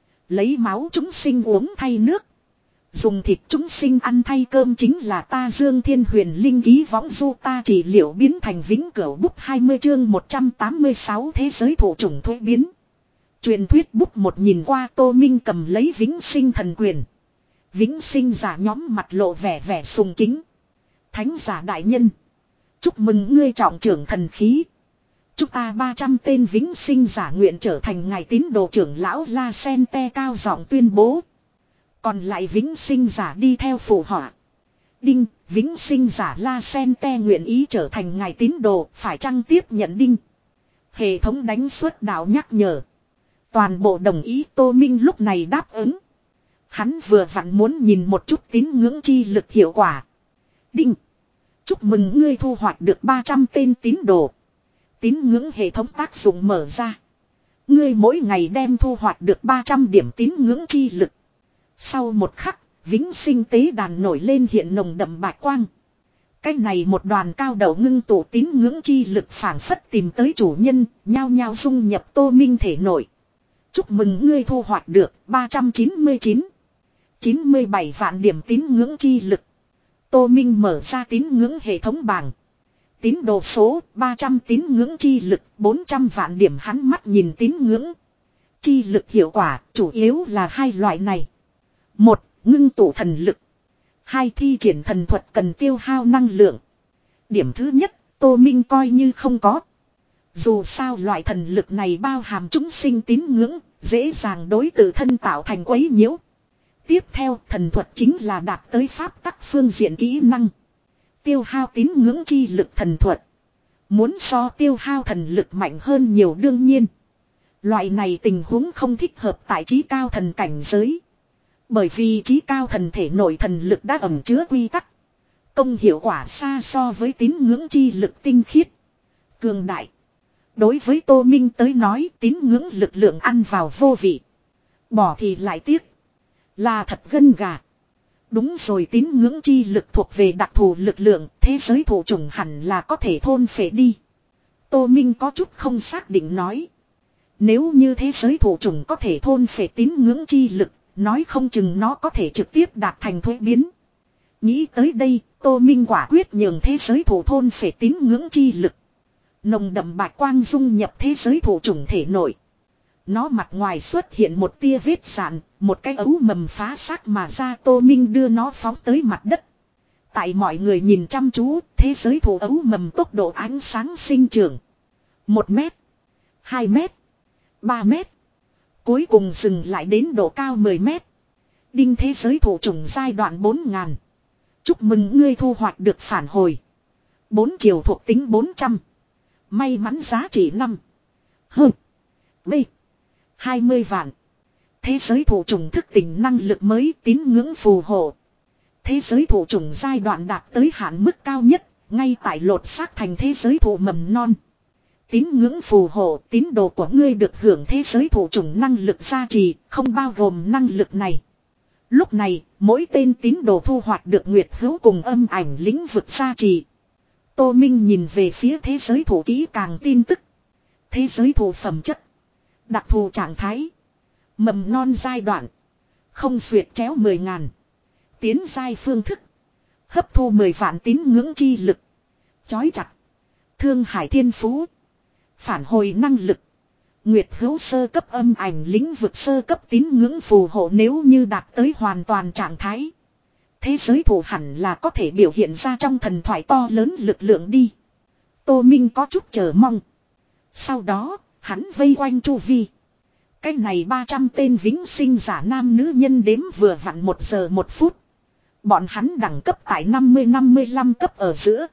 Lấy máu chúng sinh uống thay nước. Dùng thịt chúng sinh ăn thay cơm chính là ta Dương Thiên Huyền Linh ký võng du ta trị liệu biến thành vĩnh cửu bút hai mươi chương một trăm tám mươi sáu thế giới thổ chủng thuế biến. Truyền thuyết bút một nhìn qua Tô Minh cầm lấy vĩnh sinh thần quyền. Vĩnh sinh giả nhóm mặt lộ vẻ vẻ sùng kính. Thánh giả đại nhân. Chúc mừng ngươi trọng trưởng thần khí. Chúng ta ba trăm tên vĩnh sinh giả nguyện trở thành ngài tín đồ trưởng lão La Sen Te cao giọng tuyên bố. Còn lại vĩnh sinh giả đi theo phụ họa. Đinh, vĩnh sinh giả La Sen Te nguyện ý trở thành ngài tín đồ, phải chăng tiếp nhận đinh. Hệ thống đánh suất đạo nhắc nhở. Toàn bộ đồng ý. Tô Minh lúc này đáp ứng. Hắn vừa vặn muốn nhìn một chút tín ngưỡng chi lực hiệu quả. Đinh. Chúc mừng ngươi thu hoạch được ba trăm tên tín đồ. Tín ngưỡng hệ thống tác dụng mở ra. Ngươi mỗi ngày đem thu hoạch được ba trăm điểm tín ngưỡng chi lực. Sau một khắc, vĩnh sinh tế đàn nổi lên hiện nồng đậm bạch quang. Cái này một đoàn cao đầu ngưng tụ tín ngưỡng chi lực phảng phất tìm tới chủ nhân, nhao nhao dung nhập Tô Minh thể nội. Chúc mừng ngươi thu hoạch được ba trăm chín mươi chín, chín mươi bảy vạn điểm tín ngưỡng chi lực. Tô Minh mở ra tín ngưỡng hệ thống bảng. Tín đồ số ba trăm tín ngưỡng chi lực bốn trăm vạn điểm hắn mắt nhìn tín ngưỡng. Chi lực hiệu quả chủ yếu là hai loại này. Một, ngưng tụ thần lực. Hai, thi triển thần thuật cần tiêu hao năng lượng. Điểm thứ nhất, Tô Minh coi như không có. Dù sao loại thần lực này bao hàm chúng sinh tín ngưỡng, dễ dàng đối tự thân tạo thành quấy nhiễu. Tiếp theo, thần thuật chính là đạt tới pháp tắc phương diện kỹ năng. Tiêu hao tín ngưỡng chi lực thần thuật. Muốn so tiêu hao thần lực mạnh hơn nhiều đương nhiên. Loại này tình huống không thích hợp tại trí cao thần cảnh giới. Bởi vì trí cao thần thể nội thần lực đã ẩn chứa quy tắc. Công hiệu quả xa so với tín ngưỡng chi lực tinh khiết. Cường đại. Đối với Tô Minh tới nói tín ngưỡng lực lượng ăn vào vô vị. Bỏ thì lại tiếc. Là thật gân gà. Đúng rồi, tín ngưỡng chi lực thuộc về đặc thù lực lượng, thế giới thổ chủng hẳn là có thể thôn phệ đi. Tô Minh có chút không xác định nói. Nếu như thế giới thổ chủng có thể thôn phệ tín ngưỡng chi lực, nói không chừng nó có thể trực tiếp đạt thành thuế biến. Nghĩ tới đây, Tô Minh quả quyết nhường thế giới thổ thôn phệ tín ngưỡng chi lực. Nồng đậm bạch quang dung nhập thế giới thổ chủng thể nội. Nó mặt ngoài xuất hiện một tia vết sạn, một cái ấu mầm phá xác mà ra. Tô Minh đưa nó phóng tới mặt đất. Tại mọi người nhìn chăm chú, thế giới thổ ấu mầm tốc độ ánh sáng sinh trưởng. Một mét, hai mét, ba mét. Cuối cùng dừng lại đến độ cao mười mét. Đinh, thế giới thổ chủng giai đoạn bốn ngàn. Chúc mừng ngươi thu hoạch được phản hồi. Bốn chiều thuộc tính bốn trăm. May mắn giá trị năm. Hừ. B. hai mươi vạn. Thế giới thổ chủng thức tỉnh năng lực mới tín ngưỡng phù hộ. Thế giới thổ chủng giai đoạn đạt tới hạn mức cao nhất, ngay tại lột xác thành thế giới thổ mầm non. Tín ngưỡng phù hộ, tín đồ của ngươi được hưởng thế giới thổ chủng năng lực gia trì, không bao gồm năng lực này. Lúc này, mỗi tên tín đồ thu hoạch được nguyệt hữu cùng âm ảnh lĩnh vực gia trì. Tô Minh nhìn về phía thế giới thổ kỹ càng tin tức. Thế giới thổ phẩm chất. Đặc thù trạng thái. Mầm non giai đoạn. Không duyệt chéo mười ngàn. Tiến giai phương thức. Hấp thu mười vạn tín ngưỡng chi lực. Chói chặt. Thương hải thiên phú. Phản hồi năng lực. Nguyệt hữu sơ cấp âm ảnh lĩnh vực sơ cấp tín ngưỡng phù hộ nếu như đạt tới hoàn toàn trạng thái. Thế giới thủ hẳn là có thể biểu hiện ra trong thần thoại to lớn lực lượng đi. Tô Minh có chút chờ mong. Sau đó, hắn vây quanh chu vi. Cái này ba trăm tên vĩnh sinh giả nam nữ nhân đếm vừa vặn một giờ một phút. Bọn hắn đẳng cấp tại năm mươi năm mươi lăm cấp ở giữa.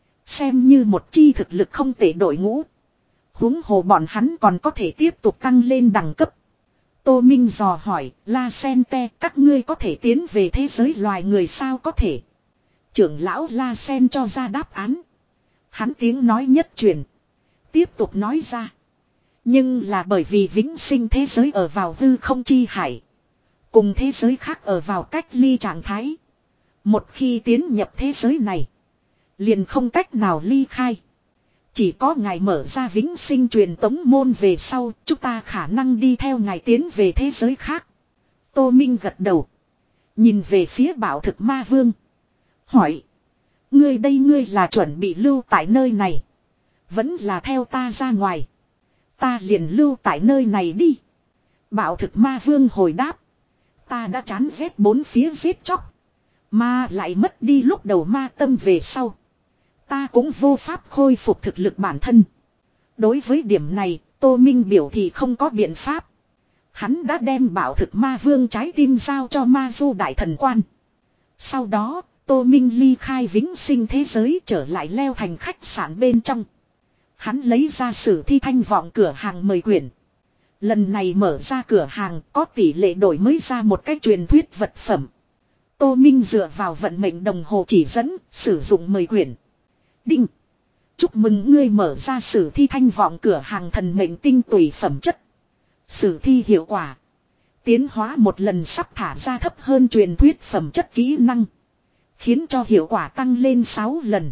Xem như một chi thực lực không tệ đội ngũ. Huống hồ bọn hắn còn có thể tiếp tục tăng lên đẳng cấp. Tô Minh dò hỏi, La Sen Te, các ngươi có thể tiến về thế giới loài người sao? Có thể. Trưởng lão La Sen cho ra đáp án. Hắn tiếng nói nhất truyền. Tiếp tục nói ra. Nhưng là bởi vì vĩnh sinh thế giới ở vào hư không chi hải. Cùng thế giới khác ở vào cách ly trạng thái. Một khi tiến nhập thế giới này. Liền không cách nào ly khai. Chỉ có ngài mở ra vĩnh sinh truyền tống môn về sau. Chúng ta khả năng đi theo ngài tiến về thế giới khác. Tô Minh gật đầu. Nhìn về phía Bảo Thực Ma Vương. Hỏi. Ngươi đây ngươi là chuẩn bị lưu tại nơi này. Vẫn là theo ta ra ngoài. Ta liền lưu tại nơi này đi. Bảo Thực Ma Vương hồi đáp. Ta đã chán ghét bốn phía giết chóc. Mà lại mất đi lúc đầu ma tâm về sau. Ta cũng vô pháp khôi phục thực lực bản thân. Đối với điểm này, Tô Minh biểu thị không có biện pháp. Hắn đã đem Bảo Thực Ma Vương trái tim giao cho Ma Du Đại Thần Quan. Sau đó, Tô Minh ly khai vĩnh sinh thế giới trở lại leo thành khách sạn bên trong. Hắn lấy ra sử thi thanh vọng cửa hàng mời quyển. Lần này mở ra cửa hàng có tỷ lệ đổi mới ra một cái truyền thuyết vật phẩm. Tô Minh dựa vào vận mệnh đồng hồ chỉ dẫn, sử dụng mời quyển. Đinh! Chúc mừng ngươi mở ra sử thi thanh vọng cửa hàng thần mệnh tinh tùy phẩm chất. Sử thi hiệu quả. Tiến hóa một lần sắp thả ra thấp hơn truyền thuyết phẩm chất kỹ năng. Khiến cho hiệu quả tăng lên sáu lần.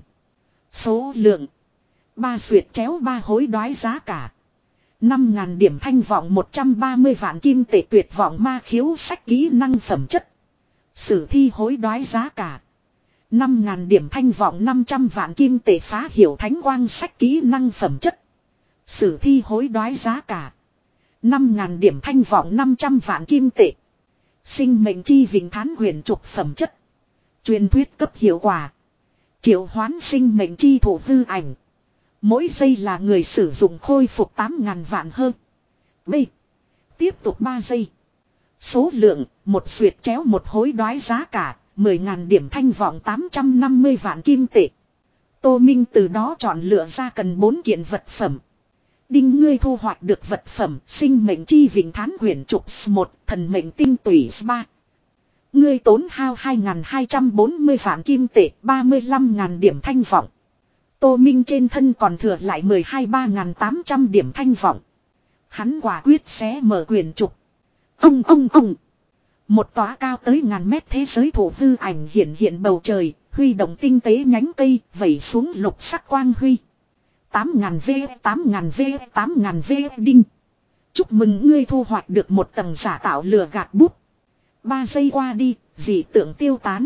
Số lượng. Ba xuyệt chéo ba hối đoái giá cả. năm ngàn điểm thanh vọng một trăm ba mươi vạn kim tệ tuyệt vọng ma khiếu sách kỹ năng phẩm chất. Sử thi hối đoái giá cả. năm ngàn điểm thanh vọng năm trăm vạn kim tệ phá hiểu thánh quang sách kỹ năng phẩm chất. Sử thi hối đoái giá cả. năm ngàn điểm thanh vọng năm trăm vạn kim tệ. Sinh mệnh chi vĩnh thán huyền trục phẩm chất. Truyền thuyết cấp hiệu quả. Triệu hoán sinh mệnh chi thủ hư ảnh. Mỗi giây là người sử dụng khôi phục tám ngàn vạn hơn. B. Tiếp tục ba giây. Số lượng, một xuyệt chéo một hối đoái giá cả, mười ngàn điểm thanh vọng tám trăm năm mươi vạn kim tệ. Tô Minh từ đó chọn lựa ra cần bốn kiện vật phẩm. Đinh ngươi thu hoạch được vật phẩm sinh mệnh chi vĩnh thán quyển trục một thần mệnh tinh tủy ba. Ngươi tốn hao hai nghìn hai trăm bốn mươi vạn kim tệ ba mươi lăm ngàn điểm thanh vọng. Tô Minh trên thân còn thừa lại mười hai ba nghìn tám trăm điểm thanh vọng. Hắn quả quyết xé mở quyển trục. Ông ông ông. Một tòa cao tới ngàn mét thế giới thổ hư ảnh hiện hiện bầu trời, huy động tinh tế nhánh cây, vẩy xuống lục sắc quang huy. tám ngàn V, tám ngàn V, tám ngàn V đinh. Chúc mừng ngươi thu hoạch được một tầng giả tạo lừa gạt bút. Ba giây qua đi, dị tượng tiêu tán.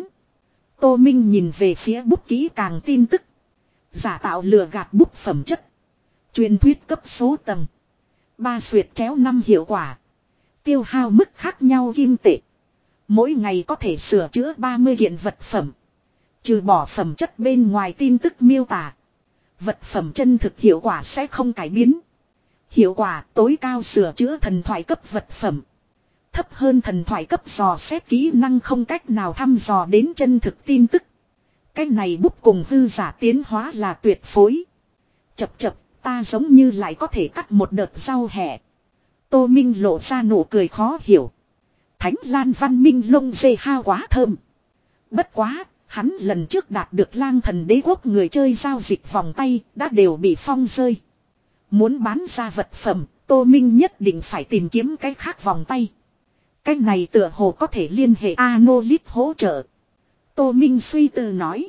Tô Minh nhìn về phía bút kỹ càng tin tức. Giả tạo lừa gạt bút phẩm chất. Truyền thuyết cấp số tầng. Ba xuyệt chéo năm hiệu quả. Tiêu hao mức khác nhau kim tệ. Mỗi ngày có thể sửa chữa ba mươi kiện vật phẩm. Trừ bỏ phẩm chất bên ngoài tin tức miêu tả. Vật phẩm chân thực hiệu quả sẽ không cải biến. Hiệu quả tối cao sửa chữa thần thoại cấp vật phẩm. Thấp hơn thần thoại cấp dò xét kỹ năng không cách nào thăm dò đến chân thực tin tức. Cái này bút cùng hư giả tiến hóa là tuyệt phối. Chập chập, ta giống như lại có thể cắt một đợt rau hẹ. Tô Minh lộ ra nụ cười khó hiểu. Thánh Lan Văn Minh lông dê hao quá thơm. Bất quá, hắn lần trước đạt được Lang Thần Đế Quốc người chơi giao dịch vòng tay đã đều bị phong rơi. Muốn bán ra vật phẩm, Tô Minh nhất định phải tìm kiếm cái khác vòng tay. Cái này tựa hồ có thể liên hệ Anolit hỗ trợ. Tô Minh suy tư nói.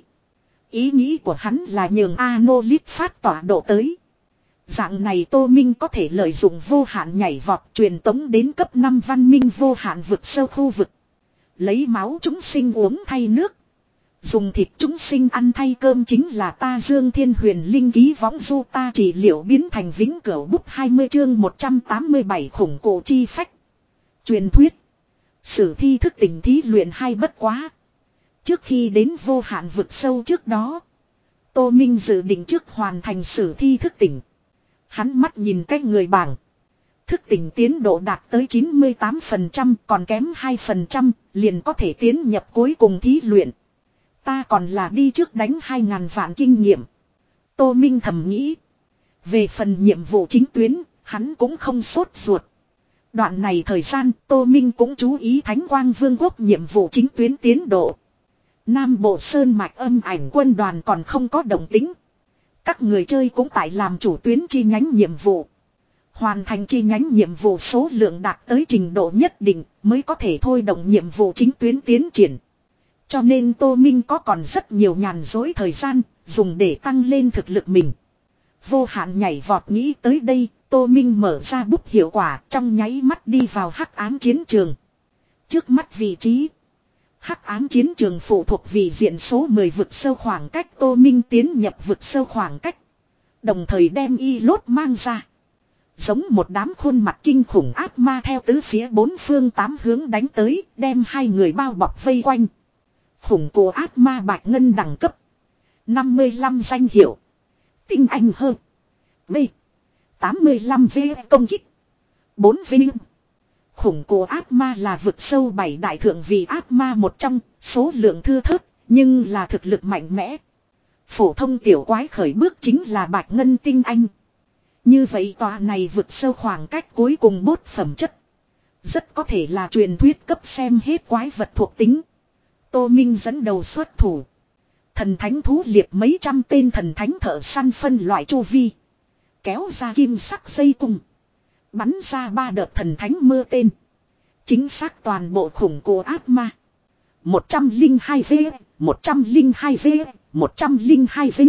Ý nghĩ của hắn là nhường Anolit phát tỏa độ tới. Dạng này Tô Minh có thể lợi dụng vô hạn nhảy vọt truyền tống đến cấp năm văn minh vô hạn vực sâu khu vực. Lấy máu chúng sinh uống thay nước. Dùng thịt chúng sinh ăn thay cơm chính là ta Dương Thiên Huyền Linh ký võng du ta trị liệu biến thành vĩnh cửu bút hai mươi chương một trăm tám mươi bảy khủng cổ chi phách. Truyền thuyết. Sử thi thức tỉnh thí luyện hay bất quá. Trước khi đến vô hạn vực sâu trước đó. Tô Minh dự định trước hoàn thành sử thi thức tỉnh. Hắn mắt nhìn cái người bảng. Thức tỉnh tiến độ đạt tới chín mươi tám phần trăm còn kém hai phần trăm liền có thể tiến nhập cuối cùng thí luyện. Ta còn là đi trước đánh hai ngàn vạn kinh nghiệm. Tô Minh thầm nghĩ. Về phần nhiệm vụ chính tuyến, hắn cũng không sốt ruột. Đoạn này thời gian Tô Minh cũng chú ý Thánh Quang Vương quốc nhiệm vụ chính tuyến tiến độ. Nam Bộ Sơn Mạch âm ảnh quân đoàn còn không có động tính. Các người chơi cũng tại làm chủ tuyến chi nhánh nhiệm vụ. Hoàn thành chi nhánh nhiệm vụ số lượng đạt tới trình độ nhất định mới có thể thôi động nhiệm vụ chính tuyến tiến triển. Cho nên Tô Minh có còn rất nhiều nhàn dối thời gian dùng để tăng lên thực lực mình. Vô hạn nhảy vọt nghĩ tới đây, Tô Minh mở ra bút hiệu quả trong nháy mắt đi vào hắc ám chiến trường. Trước mắt vị trí. Hắc ám chiến trường phụ thuộc vị diện số mười vực sâu khoảng cách Tô Minh tiến nhập vực sâu khoảng cách. Đồng thời đem y lốt mang ra. Giống một đám khuôn mặt kinh khủng ác ma theo tứ phía bốn phương tám hướng đánh tới, đem hai người bao bọc vây quanh. Khủng cổ ác ma bạch ngân đẳng cấp. năm mươi lăm danh hiệu. Tinh anh hơn. B. tám mươi lăm V công kích. bốn vinh. Khủng cổ ác ma là vực sâu bảy đại thượng vị ác ma một trong, số lượng thưa thớt, nhưng là thực lực mạnh mẽ. Phổ thông tiểu quái khởi bước chính là bạch ngân tinh anh. Như vậy tòa này vượt sâu khoảng cách cuối cùng bốt phẩm chất. Rất có thể là truyền thuyết cấp xem hết quái vật thuộc tính. Tô Minh dẫn đầu xuất thủ. Thần thánh thú liệp mấy trăm tên thần thánh thợ săn phân loại chu vi. Kéo ra kim sắc dây cung. Bắn ra ba đợt thần thánh mưa tên. Chính xác toàn bộ khủng cổ ác ma. một trăm lẻ hai V, một trăm lẻ hai V, một trăm lẻ hai V.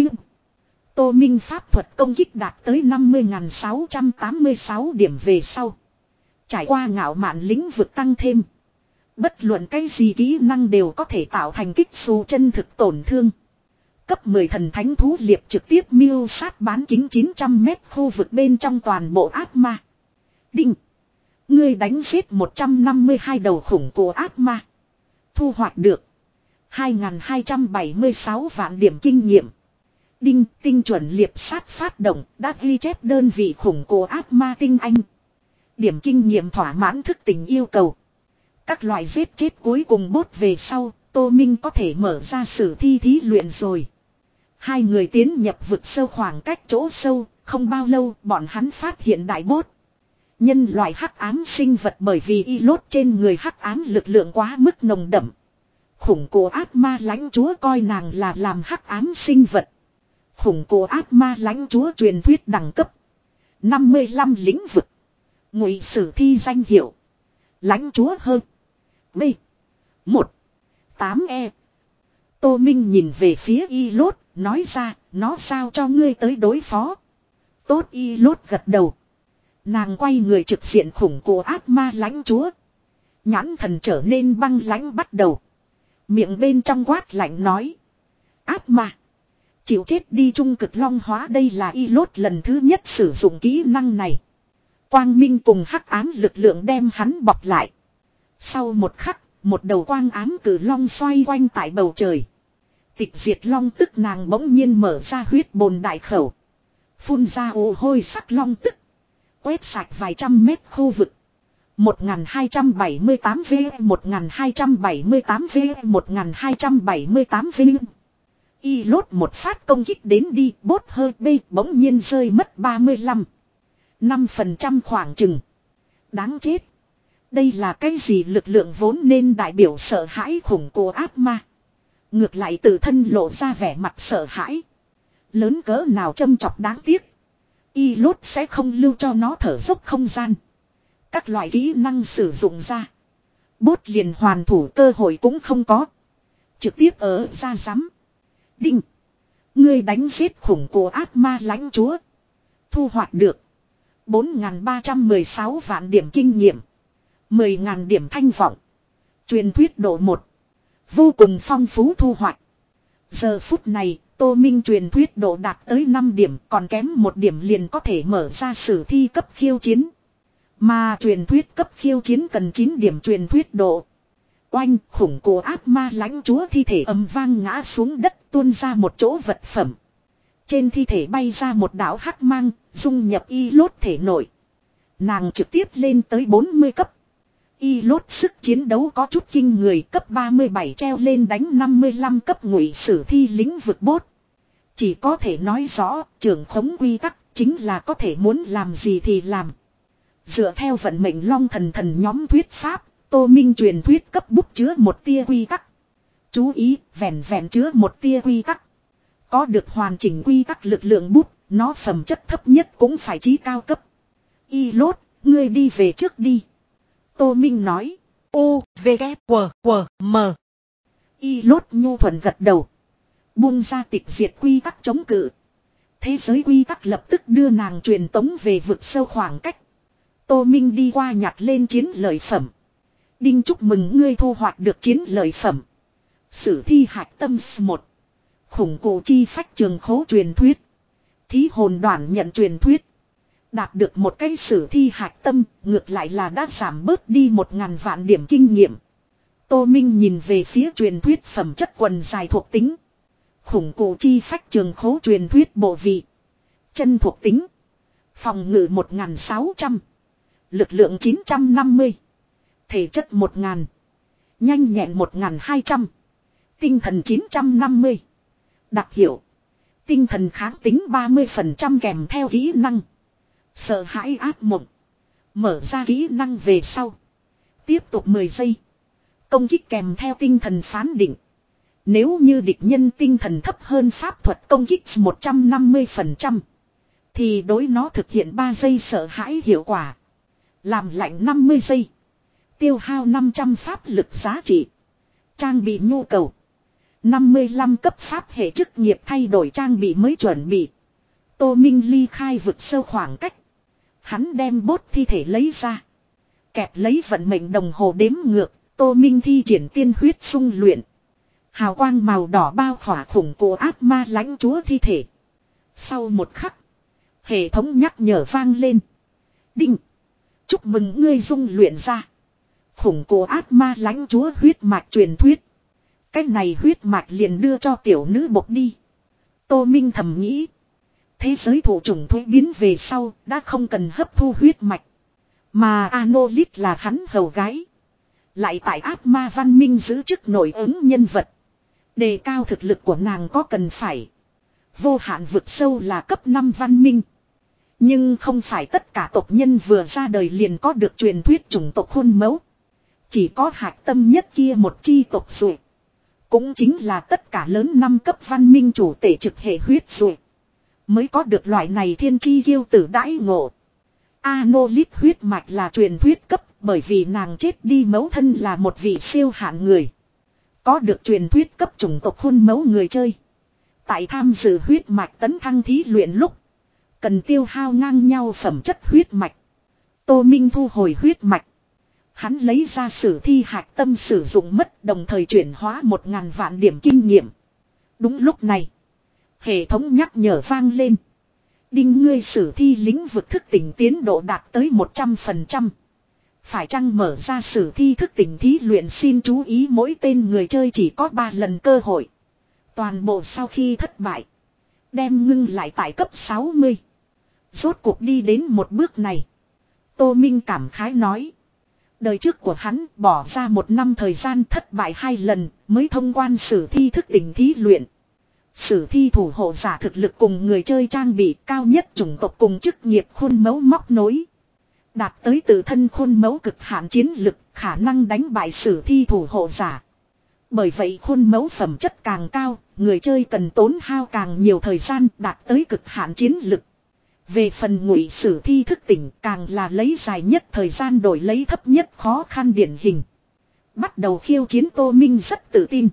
Tô Minh pháp thuật công kích đạt tới năm mươi nghìn sáu trăm tám mươi sáu điểm về sau. Trải qua ngạo mạn lĩnh vực tăng thêm. Bất luận cái gì kỹ năng đều có thể tạo thành kích dù chân thực tổn thương. Cấp mười thần thánh thú liệp trực tiếp miêu sát bán kính chín trăm mét khu vực bên trong toàn bộ ác ma. Đinh. Ngươi đánh giết một trăm năm mươi hai đầu khủng cổ ác ma. Thu hoạch được hai nghìn hai trăm bảy mươi sáu vạn điểm kinh nghiệm. Đinh, tinh chuẩn liệp sát phát động đã ghi chép đơn vị khủng cổ ác ma tinh anh. Điểm kinh nghiệm thỏa mãn thức tỉnh yêu cầu. Các loại giết chết cuối cùng bốt về sau, Tô Minh có thể mở ra sử thi thí luyện rồi. Hai người tiến nhập vực sâu khoảng cách chỗ sâu, không bao lâu bọn hắn phát hiện đại bốt. Nhân loại hắc ám sinh vật bởi vì y lốt trên người hắc ám lực lượng quá mức nồng đậm. Khủng cổ ác ma lãnh chúa coi nàng là làm hắc ám sinh vật. Khủng cổ ác ma lãnh chúa truyền thuyết đẳng cấp. năm mươi lăm lĩnh vực. Ngụy sử thi danh hiệu. Lãnh chúa hơn. B. một. tám E. Tô Minh nhìn về phía y lốt, nói ra, nó sao cho ngươi tới đối phó. Tốt y lốt gật đầu. Nàng quay người trực diện khủng cổ ác ma lãnh chúa. Nhãn thần trở nên băng lãnh bắt đầu. Miệng bên trong quát lạnh nói. Ác ma. Chịu chết đi trung cực long hóa đây là y lốt lần thứ nhất sử dụng kỹ năng này. Quang minh cùng hắc ám lực lượng đem hắn bọc lại. Sau một khắc, một đầu quang ám cử long xoay quanh tại bầu trời. Tịch diệt long tức nàng bỗng nhiên mở ra huyết bồn đại khẩu. Phun ra ồ hôi sắc long tức. Quét sạch vài trăm mét khu vực. một nghìn hai trăm bảy mươi tám V, một nghìn hai trăm bảy mươi tám V, một nghìn hai trăm bảy mươi tám V. Y lốt một phát công kích đến đi, bốt hơi bê bỗng nhiên rơi mất ba mươi lăm. năm phần trăm khoảng chừng. Đáng chết. Đây là cái gì lực lượng vốn nên đại biểu sợ hãi khủng cổ ác ma. Ngược lại tự thân lộ ra vẻ mặt sợ hãi. Lớn cỡ nào châm chọc đáng tiếc. Y lốt sẽ không lưu cho nó thở dốc không gian. Các loại kỹ năng sử dụng ra. Bốt liền hoàn thủ cơ hội cũng không có. Trực tiếp ở ra rắm. Đinh. Ngươi đánh giết khủng cổ ác ma lãnh chúa. Thu hoạch được. bốn nghìn ba trăm mười sáu vạn điểm kinh nghiệm. mười nghìn điểm thanh vọng. Truyền thuyết độ một. Vô cùng phong phú thu hoạch. Giờ phút này, Tô Minh truyền thuyết độ đạt tới năm điểm, còn kém một điểm liền có thể mở ra sử thi cấp khiêu chiến. Mà truyền thuyết cấp khiêu chiến cần chín điểm truyền thuyết độ. Oanh, khủng cổ ác ma lãnh chúa thi thể ầm vang ngã xuống đất tuôn ra một chỗ vật phẩm. Trên thi thể bay ra một đạo hắc mang, dung nhập y lốt thể nội. Nàng trực tiếp lên tới bốn mươi cấp. Y lốt sức chiến đấu có chút kinh người, cấp ba mươi bảy treo lên đánh năm mươi lăm cấp ngụy sử thi lĩnh vực bốt. Chỉ có thể nói rõ, trưởng khống quy tắc chính là có thể muốn làm gì thì làm. Dựa theo vận mệnh long thần thần nhóm thuyết pháp, Tô Minh truyền thuyết cấp bút chứa một tia quy tắc. Chú ý, vẹn vẹn chứa một tia quy tắc. Có được hoàn chỉnh quy tắc lực lượng bút, nó phẩm chất thấp nhất cũng phải chí cao cấp. Y lốt, ngươi đi về trước đi. Tô Minh nói. U, V, K, W, W, M. Y lốt nhu thuận gật đầu. Buông ra tịch diệt quy tắc chống cự. Thế giới quy tắc lập tức đưa nàng truyền tống về vực sâu khoảng cách. Tô Minh đi qua nhặt lên chiến lợi phẩm. Đinh chúc mừng ngươi thu hoạch được chiến lợi phẩm. Sử thi hạch tâm một. Khủng cổ chi phách trường khố truyền thuyết. Thí hồn đoàn nhận truyền thuyết. Đạt được một cái sử thi hạch tâm, ngược lại là đã giảm bớt đi một ngàn vạn điểm kinh nghiệm. Tô Minh nhìn về phía truyền thuyết phẩm chất quần dài thuộc tính. Khủng cổ chi phách trường khố truyền thuyết bộ vị. Chân thuộc tính. Phòng ngự một nghìn sáu trăm. Lực lượng chín trăm năm mươi. Thể chất một nghìn. Nhanh nhẹn một nghìn hai trăm. Tinh thần chín trăm năm mươi. Đặc hiệu. Tinh thần kháng tính ba mươi phần trăm kèm theo kỹ năng. Sợ hãi ác mộng. Mở ra kỹ năng về sau. Tiếp tục mười giây. Công kích kèm theo tinh thần phán định. Nếu như địch nhân tinh thần thấp hơn pháp thuật công kích một trăm năm mươi phần trăm. Thì đối nó thực hiện ba giây sợ hãi hiệu quả. Làm lạnh năm mươi giây. Tiêu hao năm trăm pháp lực giá trị. Trang bị nhu cầu. năm mươi lăm cấp pháp hệ chức nghiệp thay đổi trang bị mới chuẩn bị. Tô Minh ly khai vực sâu khoảng cách. Hắn đem bốt thi thể lấy ra. Kẹp lấy vận mệnh đồng hồ đếm ngược. Tô Minh thi triển tiên huyết sung luyện. Hào quang màu đỏ bao khỏa khủng cổ ác ma lãnh chúa thi thể. Sau một khắc. Hệ thống nhắc nhở vang lên. Đinh. Chúc mừng ngươi dung luyện ra. Khủng cổ ác ma lãnh chúa huyết mạch truyền thuyết. Cái này huyết mạch liền đưa cho tiểu nữ bộc đi. Tô Minh thầm nghĩ. Thế giới thụ trùng thuế biến về sau đã không cần hấp thu huyết mạch. Mà Anolit là hắn hầu gái. Lại tại ác ma văn minh giữ chức nổi ứng nhân vật. Đề cao thực lực của nàng có cần phải. Vô hạn vực sâu là cấp năm văn minh. Nhưng không phải tất cả tộc nhân vừa ra đời liền có được truyền thuyết chủng tộc khuôn mẫu. Chỉ có hạch tâm nhất kia một chi tộc rồi. Cũng chính là tất cả lớn năm cấp văn minh chủ tể trực hệ huyết rồi. Mới có được loại này thiên chi kiêu tử đãi ngộ. Anolit huyết mạch là truyền thuyết cấp bởi vì nàng chết đi mẫu thân là một vị siêu hạn người. Có được truyền thuyết cấp chủng tộc khuôn mẫu người chơi. Tại tham dự huyết mạch tấn thăng thí luyện lúc. Cần tiêu hao ngang nhau phẩm chất huyết mạch. Tô Minh thu hồi huyết mạch. Hắn lấy ra sử thi hạch tâm sử dụng mất đồng thời chuyển hóa một ngàn vạn điểm kinh nghiệm. Đúng lúc này. Hệ thống nhắc nhở vang lên. Đinh ngươi sử thi lĩnh vực thức tỉnh tiến độ đạt tới một trăm phần trăm. Phải chăng mở ra sử thi thức tỉnh thí luyện xin chú ý mỗi tên người chơi chỉ có ba lần cơ hội. Toàn bộ sau khi thất bại. Đem ngưng lại tại cấp sáu mươi. Rốt cuộc đi đến một bước này. Tô Minh cảm khái nói. Đời trước của hắn bỏ ra một năm thời gian thất bại hai lần mới thông quan sử thi thức tỉnh thí luyện. Sử thi thủ hộ giả thực lực cùng người chơi trang bị cao nhất chủng tộc cùng chức nghiệp khuôn mẫu móc nối. Đạt tới tự thân khuôn mẫu cực hạn chiến lực khả năng đánh bại sử thi thủ hộ giả. Bởi vậy khuôn mẫu phẩm chất càng cao, người chơi cần tốn hao càng nhiều thời gian đạt tới cực hạn chiến lực. Về phần ngụy sử thi thức tỉnh càng là lấy dài nhất thời gian đổi lấy thấp nhất khó khăn điển hình. Bắt đầu khiêu chiến Tô Minh rất tự tin.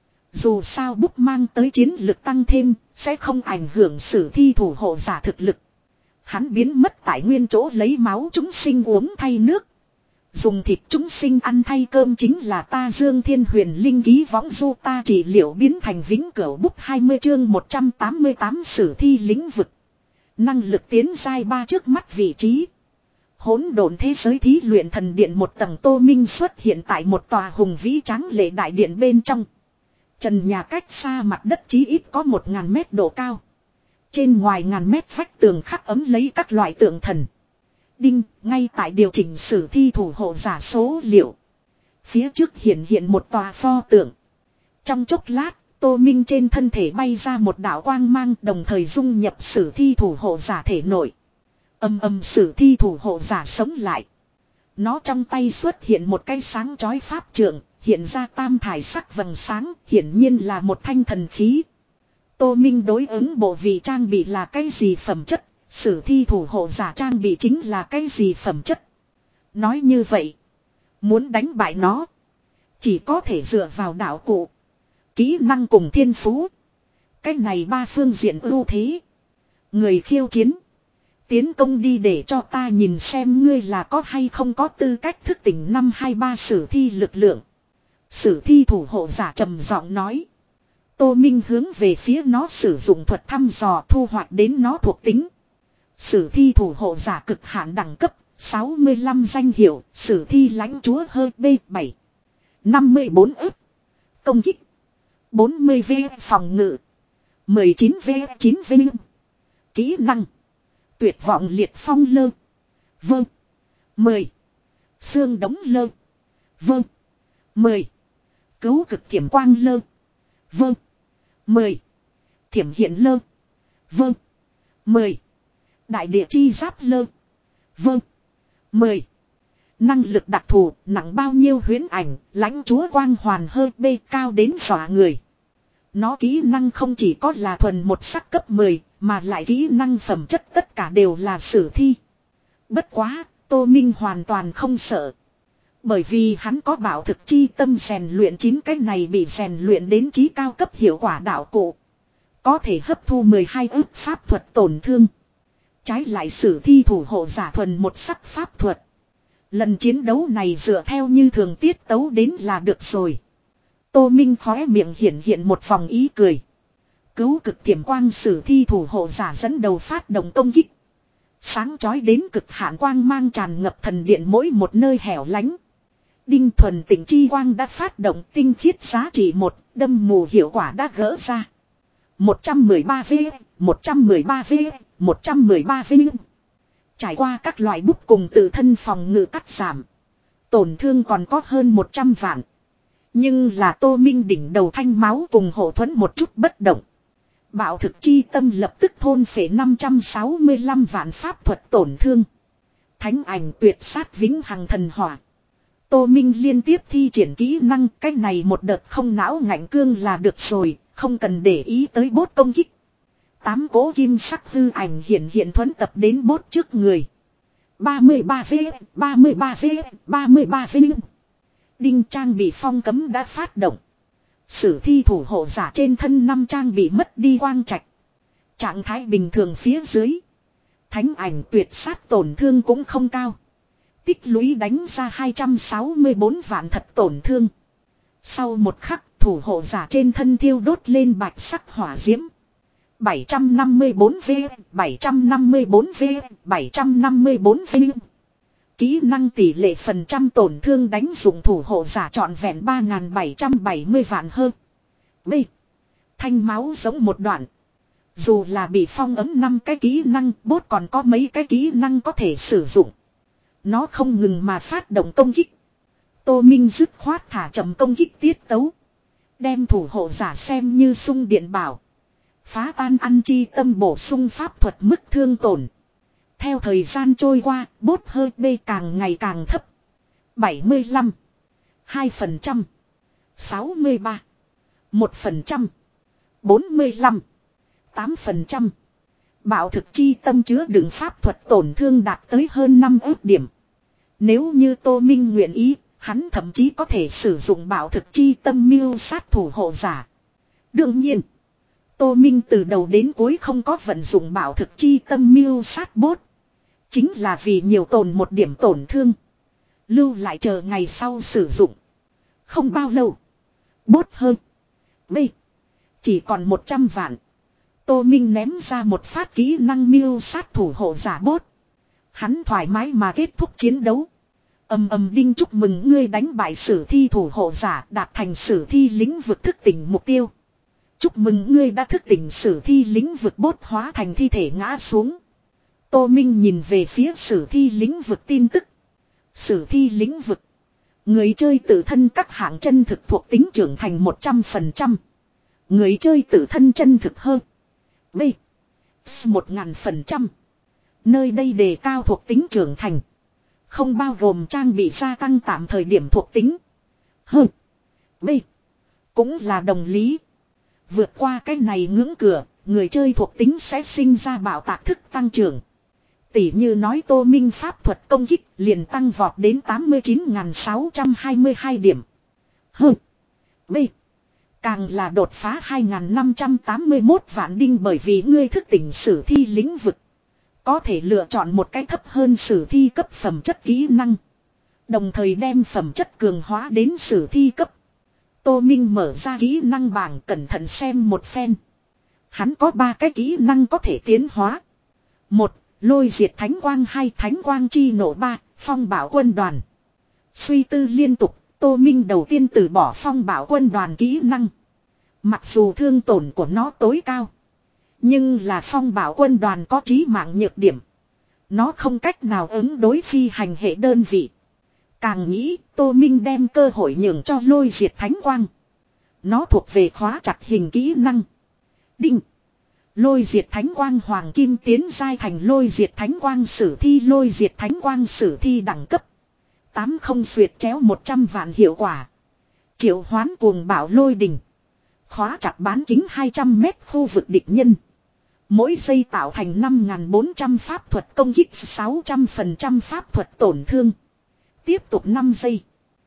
Dù sao bút mang tới chiến lực tăng thêm, sẽ không ảnh hưởng sử thi thủ hộ giả thực lực. Hắn biến mất tại nguyên chỗ lấy máu chúng sinh uống thay nước. Dùng thịt chúng sinh ăn thay cơm chính là ta Dương Thiên Huyền Linh ký võng du ta trị liệu biến thành vĩnh cửu bút hai mươi chương một trăm tám mươi tám sử thi lĩnh vực. Năng lực tiến giai ba trước mắt vị trí. Hỗn độn thế giới thí luyện thần điện một tầng Tô Minh xuất hiện tại một tòa hùng vĩ tráng lệ đại điện bên trong. Trần nhà cách xa mặt đất chí ít có một ngàn mét độ cao. Trên ngoài ngàn mét vách tường khắc ấm lấy các loại tượng thần. Đinh, ngay tại điều chỉnh sử thi thủ hộ giả số liệu. Phía trước hiện hiện một tòa pho tượng. Trong chốc lát, Tô Minh trên thân thể bay ra một đạo quang mang đồng thời dung nhập sử thi thủ hộ giả thể nội. Âm âm sử thi thủ hộ giả sống lại. Nó trong tay xuất hiện một cái sáng chói pháp trượng, hiện ra tam thải sắc vầng sáng, hiển nhiên là một thanh thần khí. Tô Minh đối ứng bộ vị trang bị là cái gì phẩm chất, Sử thi thủ hộ giả trang bị chính là cái gì phẩm chất. Nói như vậy. Muốn đánh bại nó. Chỉ có thể dựa vào đạo cụ. Kỹ năng cùng thiên phú. Cái này ba phương diện ưu thế. Người khiêu chiến. Tiến công đi để cho ta nhìn xem ngươi là có hay không có tư cách thức tỉnh năm hai ba sử thi lực lượng. Sử thi thủ hộ giả trầm giọng nói. Tô Minh hướng về phía nó sử dụng thuật thăm dò thu hoạch đến nó thuộc tính. Sử thi thủ hộ giả cực hạn đẳng cấp sáu mươi lăm danh hiệu. Sử thi lãnh chúa hơi B bảy. năm mươi bốn ức. Công kích. bốn mươi V phòng ngự. mười chín V chín V. Kỹ năng. Tuyệt vọng liệt phong lơ. Vâng. mười. Xương đống lơ. Vâng. mười. Cứu cực thiểm quang lơ. Vâng. mười. Thiểm hiện lơ. Vâng. mười. Đại địa chi giáp lơ. Vâng. mười. Năng lực đặc thù nặng bao nhiêu huyễn ảnh. Lãnh chúa quang hoàn hơi B cao đến dọa người. Nó kỹ năng không chỉ có là thuần một sắc cấp mười. Mà lại kỹ năng phẩm chất tất cả đều là sử thi. Bất quá, Tô Minh hoàn toàn không sợ. Bởi vì hắn có bảo thực chi tâm rèn luyện chín cái này bị rèn luyện đến chí cao cấp hiệu quả đạo cụ. Có thể hấp thu mười hai ức pháp thuật tổn thương. Trái lại sử thi thủ hộ giả thuần một sắc pháp thuật. Lần chiến đấu này dựa theo như thường tiết tấu đến là được rồi. Tô Minh khóe miệng hiện hiện một vòng ý cười. Cứu cực tiềm quang sử thi thủ hộ giả dẫn đầu phát động công kích. Sáng chói đến cực hạn quang mang tràn ngập thần điện mỗi một nơi hẻo lánh. Đinh thuần tịnh chi quang đã phát động tinh khiết giá trị một, đâm mù hiệu quả đã gỡ ra. một trăm mười ba V, một trăm mười ba V, một trăm mười ba V. Trải qua các loại bút cùng tự thân phòng ngự cắt giảm. Tổn thương còn có hơn một trăm vạn. Nhưng là Tô Minh đỉnh đầu thanh máu cùng hộ thuẫn một chút bất động. Bạo thực chi tâm lập tức thôn phệ năm trăm sáu mươi lăm vạn pháp thuật tổn thương. Thánh ảnh tuyệt sát vĩnh hằng thần hỏa. Tô Minh liên tiếp thi triển kỹ năng, cái này một đợt không não ngạnh cương là được rồi, không cần để ý tới bốt công kích. Tám cố kim sắc hư ảnh hiện hiện thuẫn tập đến bốt trước người. ba mươi ba V, ba mươi ba V, ba mươi ba V. Đinh trang bị phong cấm đã phát động. Sử thi thủ hộ giả trên thân năm trang bị mất đi quang trạch. Trạng thái bình thường phía dưới. Thánh ảnh tuyệt sát tổn thương cũng không cao. Tích lũy đánh ra hai trăm sáu mươi bốn vạn thật tổn thương. Sau một khắc thủ hộ giả trên thân thiêu đốt lên bạch sắc hỏa diễm. bảy trăm năm mươi bốn V, bảy trăm năm mươi bốn V, bảy trăm năm mươi bốn V. Kỹ năng tỷ lệ phần trăm tổn thương đánh dụng thủ hộ giả trọn vẹn ba nghìn bảy trăm bảy mươi vạn hơn. B. Thanh máu giống một đoạn. Dù là bị phong ấm năm cái kỹ năng, bốt còn có mấy cái kỹ năng có thể sử dụng. Nó không ngừng mà phát động công kích. Tô Minh dứt khoát thả chậm công kích tiết tấu. Đem thủ hộ giả xem như sung điện bảo. Phá tan ăn chi tâm bổ sung pháp thuật mức thương tổn. Theo thời gian trôi qua, bốt hơi B càng ngày càng thấp. bảy mươi lăm. hai phần trăm. sáu mươi ba. một phần trăm. bốn mươi lăm. tám phần trăm. Bạo thực chi tâm chứa đựng pháp thuật tổn thương đạt tới hơn năm ước điểm. Nếu như Tô Minh nguyện ý, hắn thậm chí có thể sử dụng bạo thực chi tâm mưu sát thủ hộ giả. Đương nhiên, Tô Minh từ đầu đến cuối không có vận dụng bạo thực chi tâm mưu sát bốt. Chính là vì nhiều tồn một điểm tổn thương. Lưu lại chờ ngày sau sử dụng. Không bao lâu. Bốt hơn. B. Chỉ còn một trăm vạn. Tô Minh ném ra một phát kỹ năng mưu sát thủ hộ giả bốt. Hắn thoải mái mà kết thúc chiến đấu. Ầm ầm đinh chúc mừng ngươi đánh bại sử thi thủ hộ giả đạt thành sử thi lĩnh vực thức tỉnh mục tiêu. Chúc mừng ngươi đã thức tỉnh sử thi lĩnh vực bốt hóa thành thi thể ngã xuống. Tô Minh nhìn về phía sử thi lĩnh vực tin tức. Sử thi lĩnh vực. Người chơi tự thân các hạng chân thực thuộc tính trưởng thành một trăm phần trăm. Người chơi tự thân chân thực hơn. B. một nghìn phần trăm. Nơi đây đề cao thuộc tính trưởng thành. Không bao gồm trang bị gia tăng tạm thời điểm thuộc tính. Hơn. B. Cũng là đồng lý. Vượt qua cái này ngưỡng cửa, người chơi thuộc tính sẽ sinh ra bạo tạc thức tăng trưởng. Tỷ như nói Tô Minh pháp thuật công kích liền tăng vọt đến tám mươi chín nghìn sáu trăm hai mươi hai điểm. H. B. Càng là đột phá hai nghìn năm trăm tám mươi mốt vạn đinh bởi vì ngươi thức tỉnh sử thi lĩnh vực. Có thể lựa chọn một cái thấp hơn sử thi cấp phẩm chất kỹ năng. Đồng thời đem phẩm chất cường hóa đến sử thi cấp. Tô Minh mở ra kỹ năng bảng cẩn thận xem một phen. Hắn có ba cái kỹ năng có thể tiến hóa. Một, lôi diệt thánh quang. Hai, thánh quang chi nổ. Ba, phong bảo quân đoàn. Suy tư liên tục, Tô Minh đầu tiên từ bỏ phong bảo quân đoàn kỹ năng. Mặc dù thương tổn của nó tối cao. Nhưng là phong bảo quân đoàn có chí mạng nhược điểm. Nó không cách nào ứng đối phi hành hệ đơn vị. Càng nghĩ, Tô Minh đem cơ hội nhường cho lôi diệt thánh quang. Nó thuộc về khóa chặt hình kỹ năng. Đinh. Lôi diệt thánh quang hoàng kim tiến giai thành lôi diệt thánh quang sử thi. Lôi diệt thánh quang sử thi đẳng cấp tám không xuyệt chéo một trăm vạn hiệu quả. Triệu hoán cuồng bạo lôi đình. Khóa chặt bán kính hai trăm mét khu vực địch nhân. Mỗi giây tạo thành năm nghìn bốn trăm pháp thuật công kích, sáu trăm phần trăm pháp thuật tổn thương. Tiếp tục năm giây.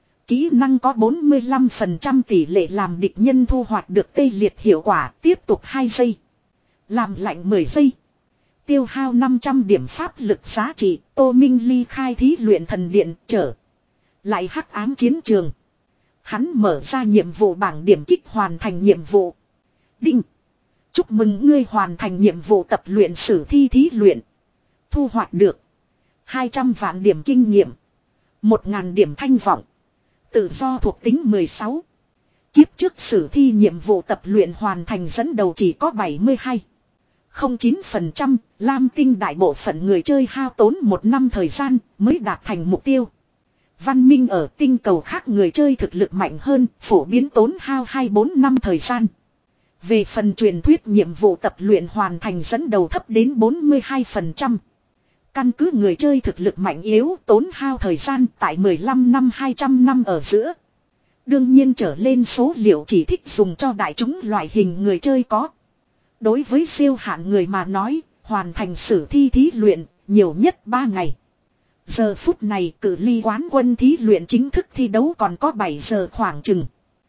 Kỹ năng có bốn mươi lăm phần trăm tỷ lệ làm địch nhân thu hoạch được tê liệt hiệu quả. Tiếp tục hai giây. Làm lạnh mười giây. Tiêu hao năm trăm điểm pháp lực giá trị. Tô Minh ly khai thí luyện thần điện trở lại hắc ám chiến trường. Hắn mở ra nhiệm vụ bảng điểm kích hoàn thành nhiệm vụ. Đinh. Chúc mừng ngươi hoàn thành nhiệm vụ tập luyện sử thi thí luyện. Thu hoạch được hai trăm vạn điểm kinh nghiệm. một nghìn điểm thanh vọng. Tự do thuộc tính mười sáu. Kiếp trước sử thi nhiệm vụ tập luyện hoàn thành dẫn đầu chỉ có bảy mươi hai phẩy không chín phần trăm. Lam tinh đại bộ phận người chơi hao tốn một năm thời gian mới đạt thành mục tiêu. Văn minh ở tinh cầu khác người chơi thực lực mạnh hơn, phổ biến tốn hao hai bốn năm thời gian. Về phần truyền thuyết nhiệm vụ tập luyện hoàn thành dẫn đầu thấp đến bốn mươi hai phần trăm. Căn cứ người chơi thực lực mạnh yếu tốn hao thời gian tại mười lăm năm hai trăm năm ở giữa. Đương nhiên trở lên số liệu chỉ thích dùng cho đại chúng loại hình người chơi có. Đối với siêu hạn người mà nói, hoàn thành sử thi thí luyện, nhiều nhất ba ngày. Giờ phút này cự ly quán quân thí luyện chính thức thi đấu còn có bảy giờ khoảng chừng.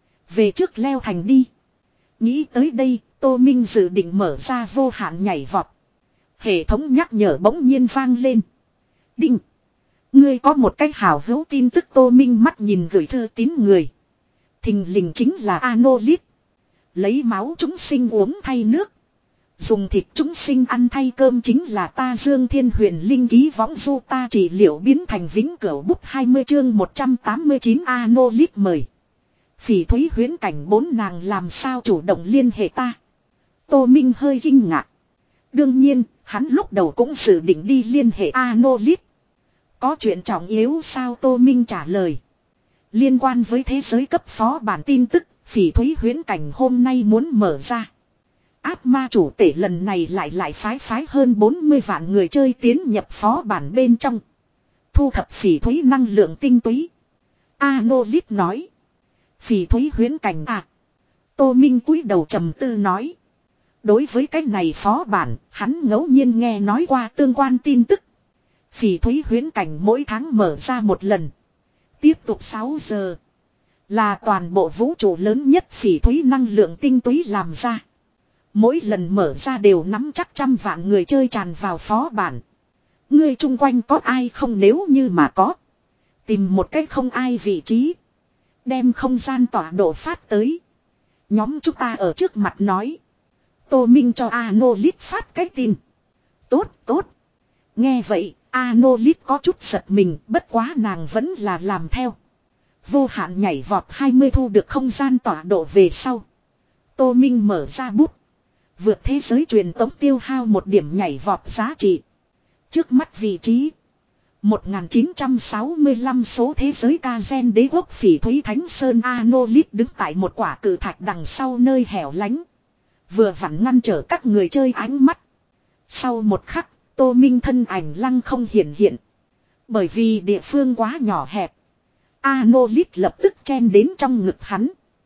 Về trước leo thành đi. Nghĩ tới đây, Tô Minh dự định mở ra vô hạn nhảy vọt. Hệ thống nhắc nhở bỗng nhiên vang lên. Đinh. Ngươi có một cách hào hữu tin tức. Tô Minh mắt nhìn gửi thư tín người. Thình lình chính là Anolit. Lấy máu chúng sinh uống thay nước. Dùng thịt chúng sinh ăn thay cơm chính là ta Dương Thiên Huyền Linh ký võng du ta trị liệu biến thành vĩnh cửu bút hai mươi chương một trăm tám mươi chín Anolit mời. Phỉ Thúy huyễn cảnh bốn nàng làm sao chủ động liên hệ ta. Tô Minh hơi kinh ngạc. Đương nhiên, hắn lúc đầu cũng dự định đi liên hệ Anolit. Có chuyện trọng yếu sao? Tô Minh trả lời. Liên quan với thế giới cấp phó bản tin tức, Phỉ Thúy huyễn cảnh hôm nay muốn mở ra. Ác ma chủ tể lần này lại lại phái phái hơn bốn mươi vạn người chơi tiến nhập phó bản bên trong. Thu thập phỉ thúy năng lượng tinh túy. Anolit nói. Phỉ thúy huyễn cảnh à. Tô Minh cúi đầu trầm tư nói. Đối với cái này phó bản, hắn ngẫu nhiên nghe nói qua tương quan tin tức. Phỉ thúy huyễn cảnh mỗi tháng mở ra một lần. Tiếp tục sáu giờ. Là toàn bộ vũ trụ lớn nhất phỉ thúy năng lượng tinh túy làm ra. Mỗi lần mở ra đều nắm chắc trăm vạn người chơi tràn vào phó bản. Ngươi chung quanh có ai không? Nếu như mà có, tìm một cách không ai vị trí. Đem không gian tọa độ phát tới. Nhóm chúng ta ở trước mặt nói. Tô Minh cho Anolit phát cái tin. Tốt tốt. Nghe vậy Anolit có chút giật mình. Bất quá nàng vẫn là làm theo. Vô hạn nhảy vọt hai mươi thu được không gian tọa độ về sau. Tô Minh mở ra bút. Vượt thế giới truyền tống tiêu hao một điểm nhảy vọt giá trị. Trước mắt vị trí một nghìn chín trăm sáu mươi lăm số thế giới ca gen đế quốc Phỉ Thúy Thánh Sơn. Anolit đứng tại một quả cự thạch đằng sau nơi hẻo lánh. Vừa vặn ngăn trở các người chơi ánh mắt. Sau một khắc, Tô Minh thân ảnh lăng không hiện hiện. Bởi vì địa phương quá nhỏ hẹp, Anolit lập tức chen đến trong ngực hắn.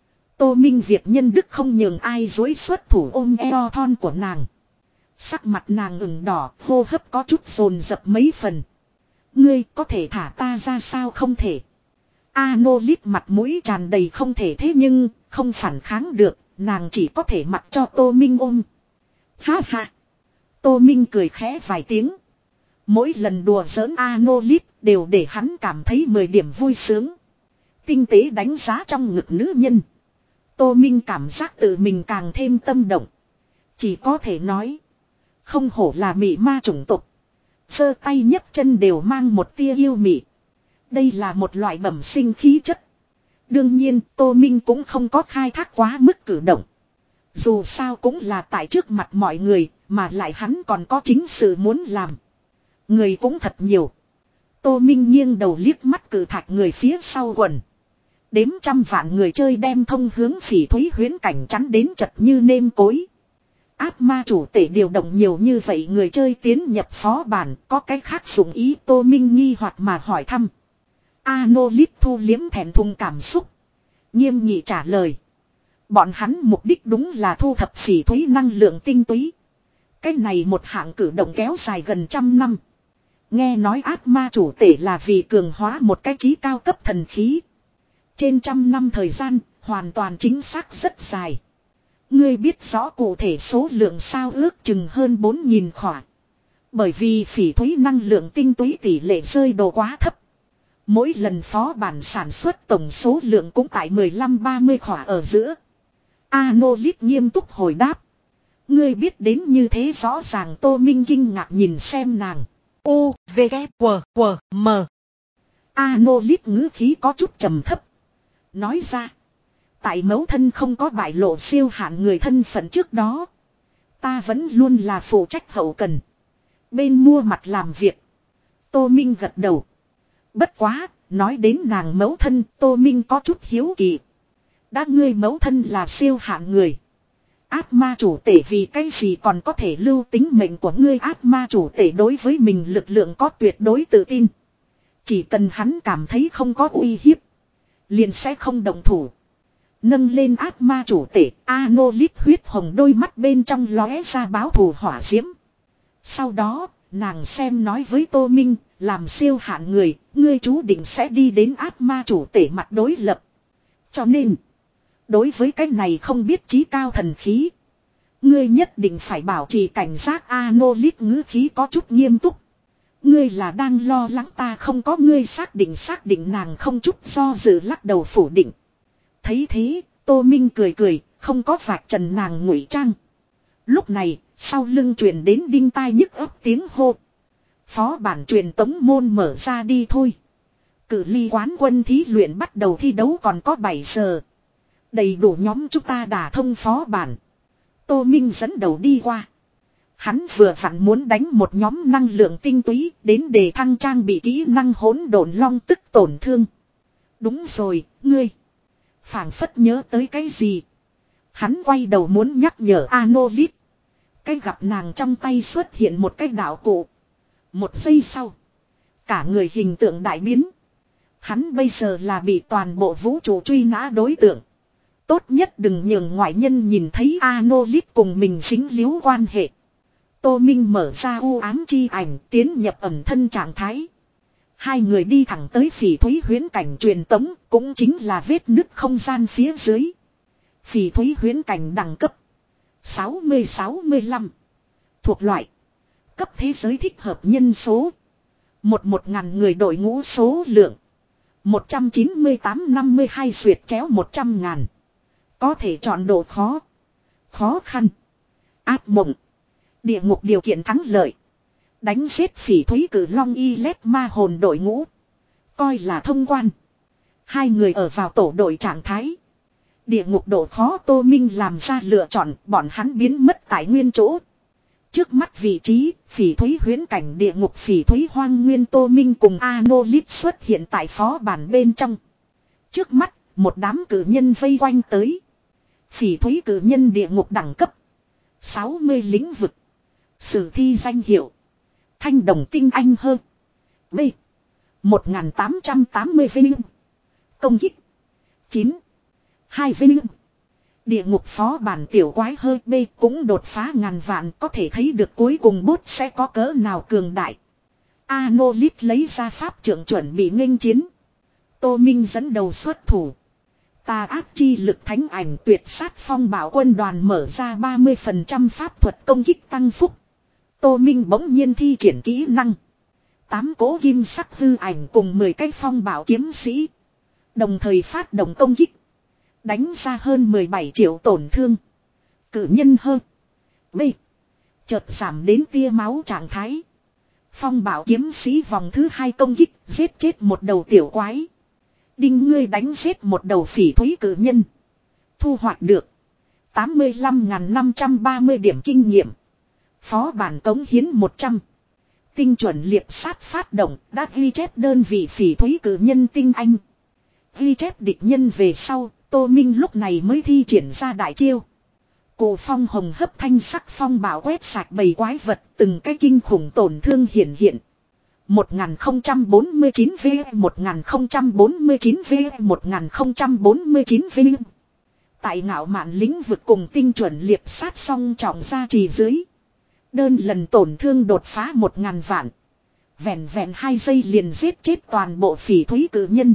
Tô Minh việc nhân đức không nhường ai dối xuất thủ ôm eo thon của nàng. Sắc mặt nàng ửng đỏ, hô hấp có chút dồn dập mấy phần. Ngươi có thể thả ta ra sao không thể. Anolit mặt mũi tràn đầy không thể thế nhưng không phản kháng được, nàng chỉ có thể mặc cho Tô Minh ôm. Ha ha. Tô Minh cười khẽ vài tiếng. Mỗi lần đùa giỡn Anolit đều để hắn cảm thấy mười điểm vui sướng. Tinh tế đánh giá trong ngực nữ nhân. Tô Minh cảm giác tự mình càng thêm tâm động. Chỉ có thể nói. Không hổ là mị ma chủng tộc. Giơ tay nhấc chân đều mang một tia yêu mị. Đây là một loại bẩm sinh khí chất. Đương nhiên Tô Minh cũng không có khai thác quá mức cử động. Dù sao cũng là tại trước mặt mọi người, mà lại hắn còn có chính sự muốn làm. Người cũng thật nhiều. Tô Minh nghiêng đầu liếc mắt cử thạch người phía sau quần. Đếm trăm vạn người chơi đem thông hướng Phỉ Thúy huyễn cảnh chắn đến chật như nêm cối. Ác ma chủ tể điều động nhiều như vậy người chơi tiến nhập phó bản, có cái khác dụng ý. Tô Minh nghi hoặc mà hỏi thăm. Anolit thu liếm thẹn thùng cảm xúc. Nghiêm nghị trả lời. Bọn hắn mục đích đúng là thu thập phỉ thúy năng lượng tinh túy. Cái này một hạng cử động kéo dài gần trăm năm. Nghe nói ác ma chủ tể là vì cường hóa một cái trí cao cấp thần khí. Trên trăm năm thời gian, hoàn toàn chính xác rất dài. Ngươi biết rõ cụ thể số lượng sao ước chừng hơn bốn nghìn khỏa. Bởi vì phỉ thúy năng lượng tinh túy tỷ lệ rơi đồ quá thấp. Mỗi lần phó bản sản xuất tổng số lượng cũng tại mười lăm ba mươi khỏa ở giữa. Anolit nghiêm túc hồi đáp. Ngươi biết đến như thế rõ ràng. Tô Minh kinh ngạc nhìn xem nàng. U, V, K, W, W, M. Anolit ngữ khí có chút trầm thấp. Nói ra. Tại mẫu thân không có bại lộ siêu hạn người thân phận trước đó. Ta vẫn luôn là phụ trách hậu cần. Bên mua mặt làm việc. Tô Minh gật đầu. Bất quá, nói đến nàng mẫu thân, Tô Minh có chút hiếu kỳ. Đã ngươi mẫu thân là siêu hạn người. Ác ma chủ tể vì cái gì còn có thể lưu tính mệnh của ngươi. Ác ma chủ tể đối với mình lực lượng có tuyệt đối tự tin. Chỉ cần hắn cảm thấy không có uy hiếp. Liền sẽ không động thủ. Nâng lên ác ma chủ tể, Anolit huyết hồng đôi mắt bên trong lóe ra báo thù hỏa diễm. Sau đó, nàng xem nói với Tô Minh, làm siêu hạn người, ngươi chú định sẽ đi đến ác ma chủ tể mặt đối lập. Cho nên, đối với cái này không biết chí cao thần khí, ngươi nhất định phải bảo trì cảnh giác. Anolit ngữ khí có chút nghiêm túc. Ngươi là đang lo lắng ta không có. Ngươi xác định xác định nàng không chút do dự lắc đầu phủ định. Thấy thế, Tô Minh cười cười, không có vạch trần nàng ngụy trang. Lúc này, sau lưng truyền đến đinh tai nhức ấp tiếng hô. Phó bản truyền tống môn mở ra đi thôi. Cự ly quán quân thí luyện bắt đầu thi đấu còn có bảy giờ. Đầy đủ nhóm chúng ta đả thông phó bản. Tô Minh dẫn đầu đi qua. Hắn vừa vặn muốn đánh một nhóm năng lượng tinh túy đến để thăng trang bị kỹ năng hỗn độn long tức tổn thương. Đúng rồi, ngươi. Phảng phất nhớ tới cái gì. Hắn quay đầu muốn nhắc nhở Anolit. Cái gặp nàng trong tay xuất hiện một cái đạo cụ. Một giây sau. Cả người hình tượng đại biến. Hắn bây giờ là bị toàn bộ vũ trụ truy nã đối tượng. Tốt nhất đừng nhường ngoại nhân nhìn thấy Anolit cùng mình dính líu quan hệ. Tô Minh mở ra u ám chi ảnh tiến nhập ẩn thân trạng thái. Hai người đi thẳng tới phỉ thúy huyễn cảnh truyền tống, cũng chính là vết nứt không gian phía dưới. Phỉ thúy huyễn cảnh đẳng cấp sáu mươi sáu mươi lăm. Thuộc loại cấp thế giới thích hợp nhân số một một ngàn người đội ngũ số lượng một trăm chín mươi tám năm mươi hai duyệt chéo một trăm ngàn. Có thể chọn độ khó, khó khăn, ác mộng, địa ngục điều kiện thắng lợi. Đánh giết phỉ thúy cử long y lét ma hồn đội ngũ. Coi là thông quan. Hai người ở vào tổ đội trạng thái. Địa ngục độ khó Tô Minh làm ra lựa chọn, bọn hắn biến mất tại nguyên chỗ. Trước mắt vị trí, phỉ thúy huyễn cảnh địa ngục phỉ thúy hoang nguyên. Tô Minh cùng Anolit xuất hiện tại phó bản bên trong. Trước mắt, một đám cử nhân vây quanh tới. Phỉ thúy cử nhân địa ngục đẳng cấp sáu mươi lĩnh vực. Sử thi danh hiệu Thanh đồng tinh anh hơn. B. một nghìn tám trăm tám mươi vinh. Công kích chín. hai vinh. Địa ngục phó bản tiểu quái hơi B cũng đột phá ngàn vạn, có thể thấy được cuối cùng bốt sẽ có cỡ nào cường đại. Anolit lấy ra pháp trưởng chuẩn bị nghênh chiến. Tô Minh dẫn đầu xuất thủ. Tà ác chi lực thánh ảnh tuyệt sát phong bảo quân đoàn mở ra ba mươi phần trăm pháp thuật công kích tăng phúc. Tô Minh bỗng nhiên thi triển kỹ năng. Tám cỗ kim sắc hư ảnh cùng mười cái phong bảo kiếm sĩ. Đồng thời phát động công kích. Đánh ra hơn mười bảy triệu tổn thương. Cử nhân hơn. B. Chợt giảm đến tia máu trạng thái. Phong bảo kiếm sĩ vòng thứ hai công kích giết chết một đầu tiểu quái. Đinh ngươi đánh giết một đầu phỉ thúy cử nhân. Thu hoạch được tám mươi lăm nghìn năm trăm ba mươi điểm kinh nghiệm. Phó bản cống hiến một trăm. Tinh chuẩn liệp sát phát động đã ghi chép đơn vị phỉ thúy cử nhân tinh anh. Ghi chép địch nhân về sau, Tô Minh lúc này mới thi triển ra đại chiêu. Cổ phong hồng hấp thanh sắc phong bảo quét sạch bầy quái vật, từng cái kinh khủng tổn thương hiện hiện. một nghìn không trăm bốn mươi chín V, một nghìn không trăm bốn mươi chín V, một nghìn không trăm bốn mươi chín V. Tại ngạo mạn lĩnh vực cùng tinh chuẩn liệp sát song trọng gia trì dưới. Đơn lần tổn thương đột phá một ngàn vạn. Vẹn vẹn hai giây liền giết chết toàn bộ phỉ thúy cử nhân.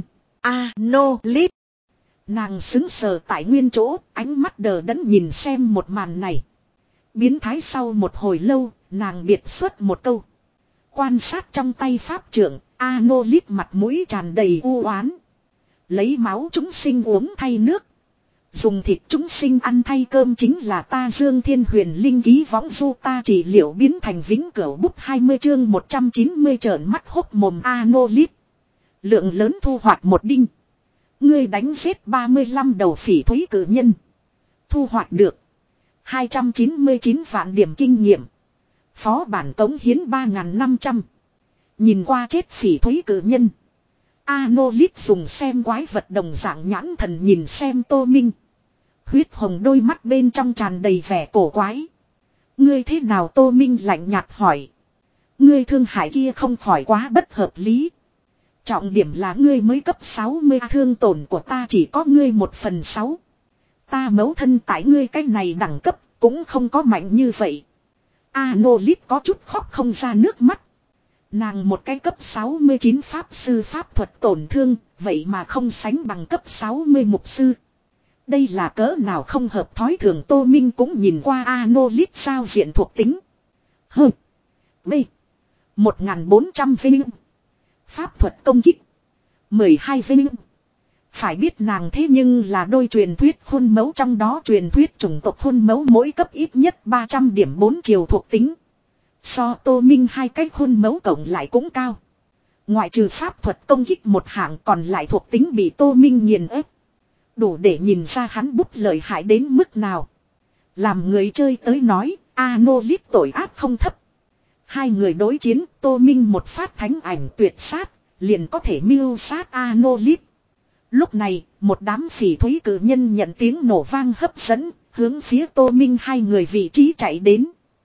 Anolit. Nàng xứng sờ tại nguyên chỗ, ánh mắt đờ đẫn nhìn xem một màn này. Biến thái sau một hồi lâu, nàng biệt xuất một câu. Quan sát trong tay pháp trưởng, Anolit mặt mũi tràn đầy u oán. Lấy máu chúng sinh uống thay nước. Dùng thịt chúng sinh ăn thay cơm chính là ta Dương Thiên Huyền Linh ký võng du ta trị liệu biến thành vĩnh cửu bút hai mươi chương một trăm chín mươi trợn mắt hốc mồm Anolit. Lượng lớn thu hoạch một đinh. Ngươi đánh giết ba mươi lăm đầu phỉ thúy cử nhân. Thu hoạch được hai trăm chín mươi chín vạn điểm kinh nghiệm. Phó bản cống hiến ba nghìn năm trăm. Nhìn qua chết phỉ thúy cử nhân. Anolit dùng xem quái vật đồng dạng nhãn thần nhìn xem Tô Minh. Huyết hồng đôi mắt bên trong tràn đầy vẻ cổ quái. Ngươi thế nào Tô Minh lạnh nhạt hỏi. Ngươi thương hại kia không khỏi quá bất hợp lý. Trọng điểm là ngươi mới cấp sáu mươi thương tổn của ta chỉ có ngươi một phần sáu. Ta mấu thân tại ngươi cái này đẳng cấp cũng không có mạnh như vậy. Anolit có chút khóc không ra nước mắt. Nàng một cái cấp sáu mươi chín pháp sư pháp thuật tổn thương, vậy mà không sánh bằng cấp sáu mươi mục sư. Đây là cỡ nào không hợp thói thường. Tô Minh cũng nhìn qua Anolit giao diện thuộc tính. Hừ. B. một nghìn bốn trăm vinh. Pháp thuật công kích. mười hai vinh. Phải biết nàng thế nhưng là đôi truyền thuyết khuôn mẫu, trong đó truyền thuyết chủng tộc khuôn mẫu mỗi cấp ít nhất ba trăm điểm bốn chiều thuộc tính. So Tô Minh hai cái khuôn mẫu cộng lại cũng cao. Ngoại trừ pháp thuật công kích một hạng còn lại thuộc tính bị Tô Minh nghiền ép. Đủ để nhìn ra hắn bút lợi hại đến mức nào. Làm người chơi tới nói, Anolit tội ác không thấp. Hai người đối chiến, Tô Minh một phát thánh ảnh tuyệt sát, liền có thể mưu sát Anolit. Lúc này, một đám phỉ thúy cử nhân nhận tiếng nổ vang hấp dẫn, hướng phía Tô Minh hai người vị trí chạy đến.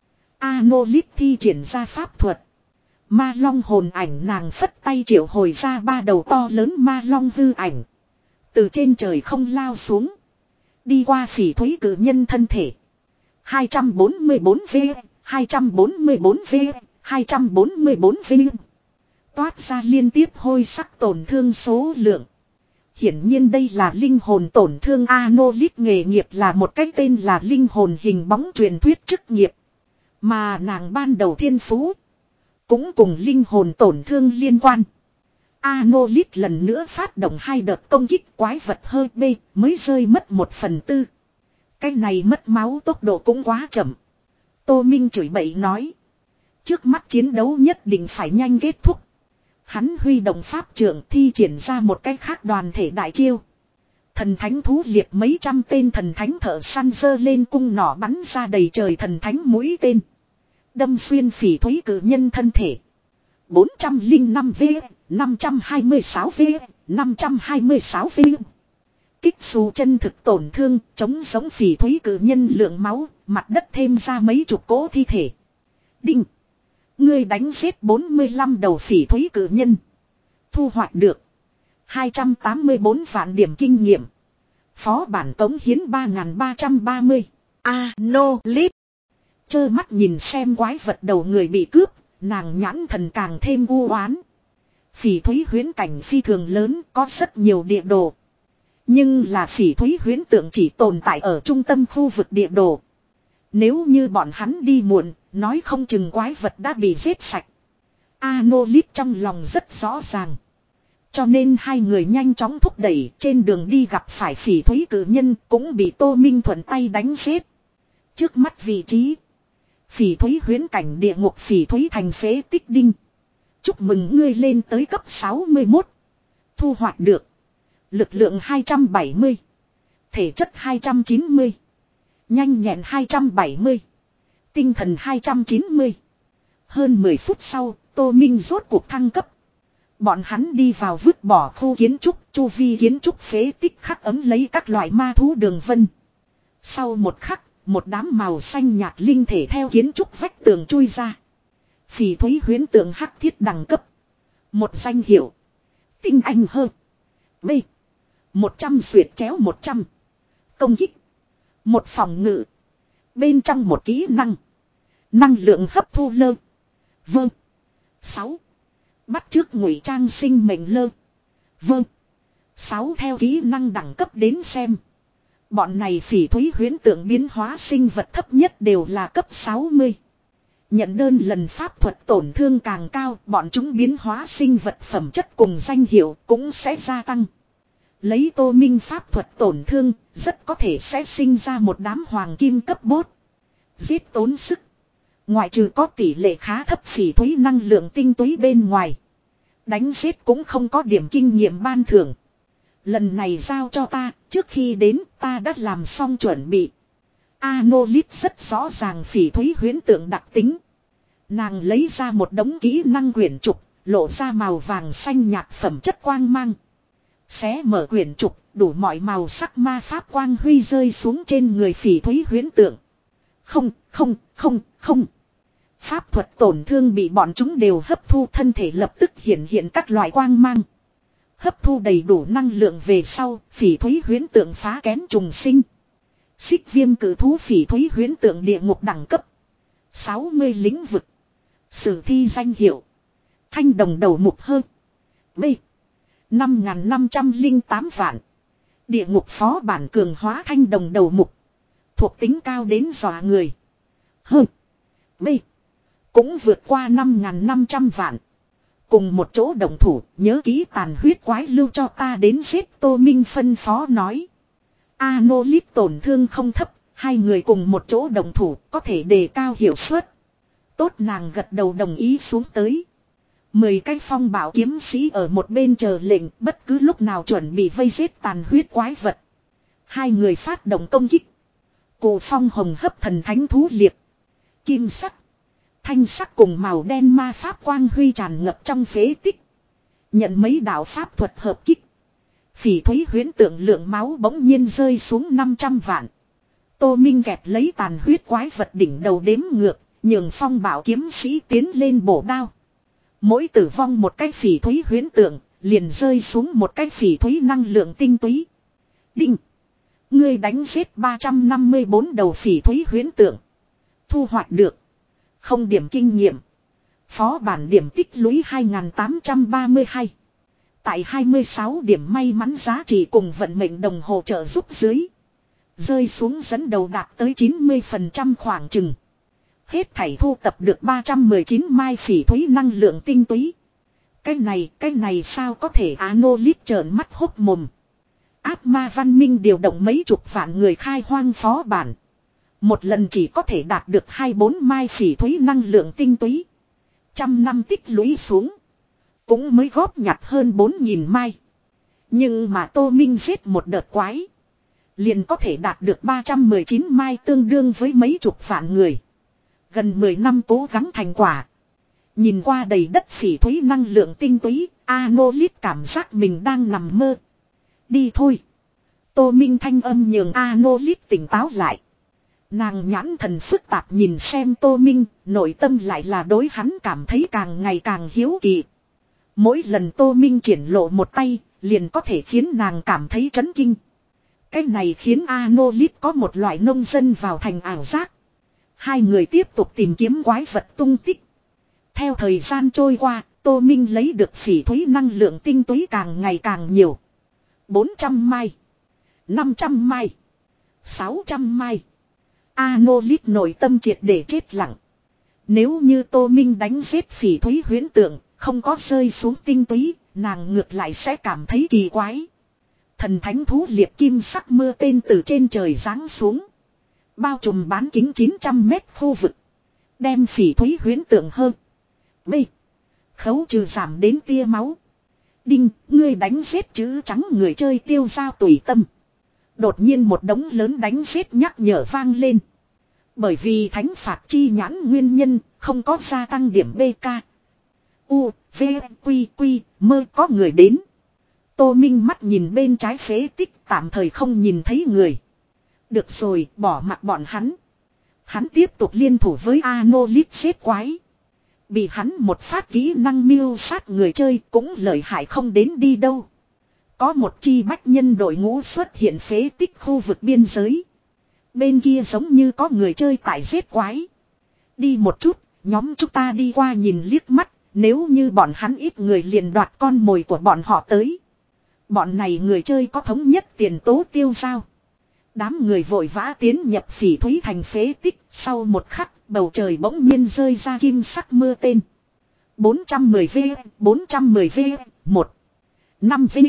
Anolit thi triển ra pháp thuật. Ma long hồn ảnh, nàng phất tay triệu hồi ra ba đầu to lớn ma long hư ảnh. Từ trên trời không lao xuống. Đi qua phỉ thúy cử nhân thân thể. hai trăm bốn mươi bốn V, hai trăm bốn mươi bốn V, hai trăm bốn mươi bốn V. Toát ra liên tiếp hôi sắc tổn thương số lượng. Hiển nhiên đây là linh hồn tổn thương. Anolit nghề nghiệp là một cái tên là linh hồn hình bóng truyền thuyết chức nghiệp. Mà nàng ban đầu thiên phú cũng cùng linh hồn tổn thương liên quan. Anolit lần nữa phát động hai đợt công kích, quái vật hơi B mới rơi mất một phần tư. Cái này mất máu tốc độ cũng quá chậm. Tô Minh chửi bậy nói. Trước mắt chiến đấu nhất định phải nhanh kết thúc. Hắn huy động pháp trưởng thi triển ra một cái khác đoàn thể đại chiêu. Thần thánh thú liệp mấy trăm tên thần thánh thợ săn giơ lên cung nỏ bắn ra đầy trời thần thánh mũi tên. Đâm xuyên phỉ thúy cử nhân thân thể. bốn trăm lẻ năm V, năm trăm hai mươi sáu V, năm trăm hai mươi sáu V. Kích xù chân thực tổn thương, chống giống phỉ thúy cử nhân lượng máu, mặt đất thêm ra mấy chục cỗ thi thể. Đinh. Ngươi đánh giết bốn mươi lăm đầu phỉ thúy cử nhân. Thu hoạch được hai trăm tám mươi bốn vạn điểm kinh nghiệm. Phó bản cống hiến ba nghìn ba trăm ba mươi. Anolit. Chơ mắt nhìn xem quái vật đầu người bị cướp, nàng nhãn thần càng thêm u oán. Phỉ thúy huyễn cảnh phi thường lớn, có rất nhiều địa đồ. Nhưng là phỉ thúy huyễn tượng chỉ tồn tại ở trung tâm khu vực địa đồ. Nếu như bọn hắn đi muộn, nói không chừng quái vật đã bị giết sạch. Anolit trong lòng rất rõ ràng. Cho nên hai người nhanh chóng thúc đẩy, trên đường đi gặp phải phỉ thúy cử nhân cũng bị Tô Minh thuận tay đánh giết. Trước mắt vị trí. Phỉ thúy huyễn cảnh địa ngục phỉ thúy thành phế tích đinh. Chúc mừng ngươi lên tới cấp sáu mươi mốt. Thu hoạch được. Lực lượng hai trăm bảy mươi. Thể chất hai trăm chín mươi. Nhanh nhẹn hai trăm bảy mươi. Tinh thần hai trăm chín mươi. Hơn mười phút sau, Tô Minh rốt cuộc thăng cấp. Bọn hắn đi vào vứt bỏ khu kiến trúc, chu vi kiến trúc phế tích khắc ấm lấy các loại ma thú đường vân. Sau một khắc, một đám màu xanh nhạt linh thể theo kiến trúc vách tường chui ra. Phỉ thúy huyễn tượng hắc thiết đẳng cấp. Một danh hiệu. Tinh anh hơn. B. một trăm xuyệt chéo một trăm. Công kích. Một phòng ngự. Bên trong một kỹ năng. Năng lượng hấp thu lơ. Vâng. sáu. Bắt trước ngụy trang sinh mệnh lơ. Vâng. sáu theo kỹ năng đẳng cấp đến xem. Bọn này phỉ thúy huyễn tượng biến hóa sinh vật thấp nhất đều là cấp sáu mươi. Nhận đơn lần pháp thuật tổn thương càng cao, bọn chúng biến hóa sinh vật phẩm chất cùng danh hiệu cũng sẽ gia tăng. Lấy Tô Minh pháp thuật tổn thương, rất có thể sẽ sinh ra một đám hoàng kim cấp bốt. Giết tốn sức. Ngoại trừ có tỷ lệ khá thấp phỉ thúy năng lượng tinh túy bên ngoài. Đánh giết cũng không có điểm kinh nghiệm ban thưởng. Lần này giao cho ta, trước khi đến ta đã làm xong chuẩn bị. Anolit rất rõ ràng phỉ thúy huyễn tượng đặc tính. Nàng lấy ra một đống kỹ năng quyển trục, lộ ra màu vàng xanh nhạt phẩm chất quang mang. Xé mở quyển trục, đủ mọi màu sắc ma pháp quang huy rơi xuống trên người phỉ thúy huyễn tượng. Không, không, không, không. Pháp thuật tổn thương bị bọn chúng đều hấp thu, thân thể lập tức hiện hiện các loại quang mang. Hấp thu đầy đủ năng lượng về sau, phỉ thúy huyễn tượng phá kén trùng sinh. Xích viêm cử thú phỉ thúy huyễn tượng địa ngục đẳng cấp. sáu mươi lĩnh vực. Sử thi danh hiệu. Thanh đồng đầu mục hơn. B. năm nghìn năm trăm lẻ tám vạn. Địa ngục phó bản cường hóa thanh đồng đầu mục. Thuộc tính cao đến dọa người. Hơn. B. Cũng vượt qua năm nghìn năm trăm vạn. Cùng một chỗ đồng thủ, nhớ kỹ tàn huyết quái lưu cho ta đến giết. Tô Minh phân phó nói. Anolit tổn thương không thấp, hai người cùng một chỗ đồng thủ có thể đề cao hiệu suất. Tốt, nàng gật đầu đồng ý xuống tới. Mười cái phong bảo kiếm sĩ ở một bên chờ lệnh, bất cứ lúc nào chuẩn bị vây giết tàn huyết quái vật. Hai người phát động công kích. Cổ phong hồng hấp thần thánh thú liệp. Kim sắc, thanh sắc cùng màu đen ma pháp quang huy tràn ngập trong phế tích. Nhận mấy đạo pháp thuật hợp kích. Phỉ thúy huyễn tượng lượng máu bỗng nhiên rơi xuống năm trăm vạn. Tô Minh kẹp lấy tàn huyết quái vật đỉnh đầu đếm ngược, nhường phong bảo kiếm sĩ tiến lên bổ đao. Mỗi tử vong một cái phỉ thúy huyễn tượng, liền rơi xuống một cái phỉ thúy năng lượng tinh túy. Đinh! Ngươi đánh giết ba trăm năm mươi bốn đầu phỉ thúy huyễn tượng. Thu hoạch được. Không điểm kinh nghiệm. Phó bản điểm tích lũy hai nghìn tám trăm ba mươi hai. Tại hai mươi sáu điểm may mắn giá trị cùng vận mệnh đồng hồ trợ giúp dưới. Rơi xuống dẫn đầu đạt tới chín mươi phần trăm khoảng chừng. Hết thảy thu tập được ba trăm mười chín mai phỉ thúy năng lượng tinh túy. Cái này, cái này sao có thể? Anolit trợn mắt hốt mồm. Ác ma văn minh điều động mấy chục vạn người khai hoang phó bản. Một lần chỉ có thể đạt được hai bốn mai phỉ thúy năng lượng tinh túy. Trăm năm tích lũy xuống. Cũng mới góp nhặt hơn bốn nghìn mai. Nhưng mà Tô Minh giết một đợt quái. Liền có thể đạt được ba trăm mười chín mai, tương đương với mấy chục vạn người. Gần mười năm cố gắng thành quả. Nhìn qua đầy đất phỉ thúy năng lượng tinh túy, Anolit cảm giác mình đang nằm mơ. Đi thôi. Tô Minh thanh âm nhường Anolit tỉnh táo lại. Nàng nhãn thần phức tạp nhìn xem Tô Minh, nội tâm lại là đối hắn cảm thấy càng ngày càng hiếu kỳ. Mỗi lần Tô Minh triển lộ một tay, liền có thể khiến nàng cảm thấy chấn kinh. Cái này khiến Anolit có một loại nông dân vào thành ảo giác. Hai người tiếp tục tìm kiếm quái vật tung tích. Theo thời gian trôi qua, Tô Minh lấy được phỉ thúy năng lượng tinh túy càng ngày càng nhiều. bốn trăm mai. năm trăm mai. sáu trăm mai. Anolit nội tâm triệt để chết lặng. Nếu như Tô Minh đánh giết phỉ thúy huyễn tượng, không có rơi xuống tinh túy, nàng ngược lại sẽ cảm thấy kỳ quái. Thần thánh thú liệp kim sắc mưa tên từ trên trời giáng xuống. Bao trùm bán kính chín trăm mét khu vực. Đem phỉ thúy huyễn tượng hơn. B. Khấu trừ giảm đến tia máu. Đinh, ngươi đánh giết chữ trắng người chơi tiêu dao tùy tâm. Đột nhiên một đống lớn đánh giết nhắc nhở vang lên. Bởi vì thánh phạt chi nhãn nguyên nhân, không có gia tăng điểm bê ca. U, V, Quy, Quy, mơ có người đến. Tô Minh mắt nhìn bên trái phế tích tạm thời không nhìn thấy người. Được rồi, bỏ mặc bọn hắn. Hắn tiếp tục liên thủ với Anolit xếp quái. Bị hắn một phát kỹ năng mưu sát người chơi cũng lợi hại không đến đi đâu. Có một chi bách nhân đội ngũ xuất hiện phế tích khu vực biên giới. Bên kia giống như có người chơi tại giết quái. Đi một chút, nhóm chúng ta đi qua nhìn liếc mắt. Nếu như bọn hắn ít người liền đoạt con mồi của bọn họ tới. Bọn này người chơi có thống nhất tiền tố tiêu giao. Đám người vội vã tiến nhập phỉ thúy thành phế tích. Sau một khắc bầu trời bỗng nhiên rơi ra kim sắc mưa tên. bốn trăm mười V, bốn trăm mười V, một. năm V.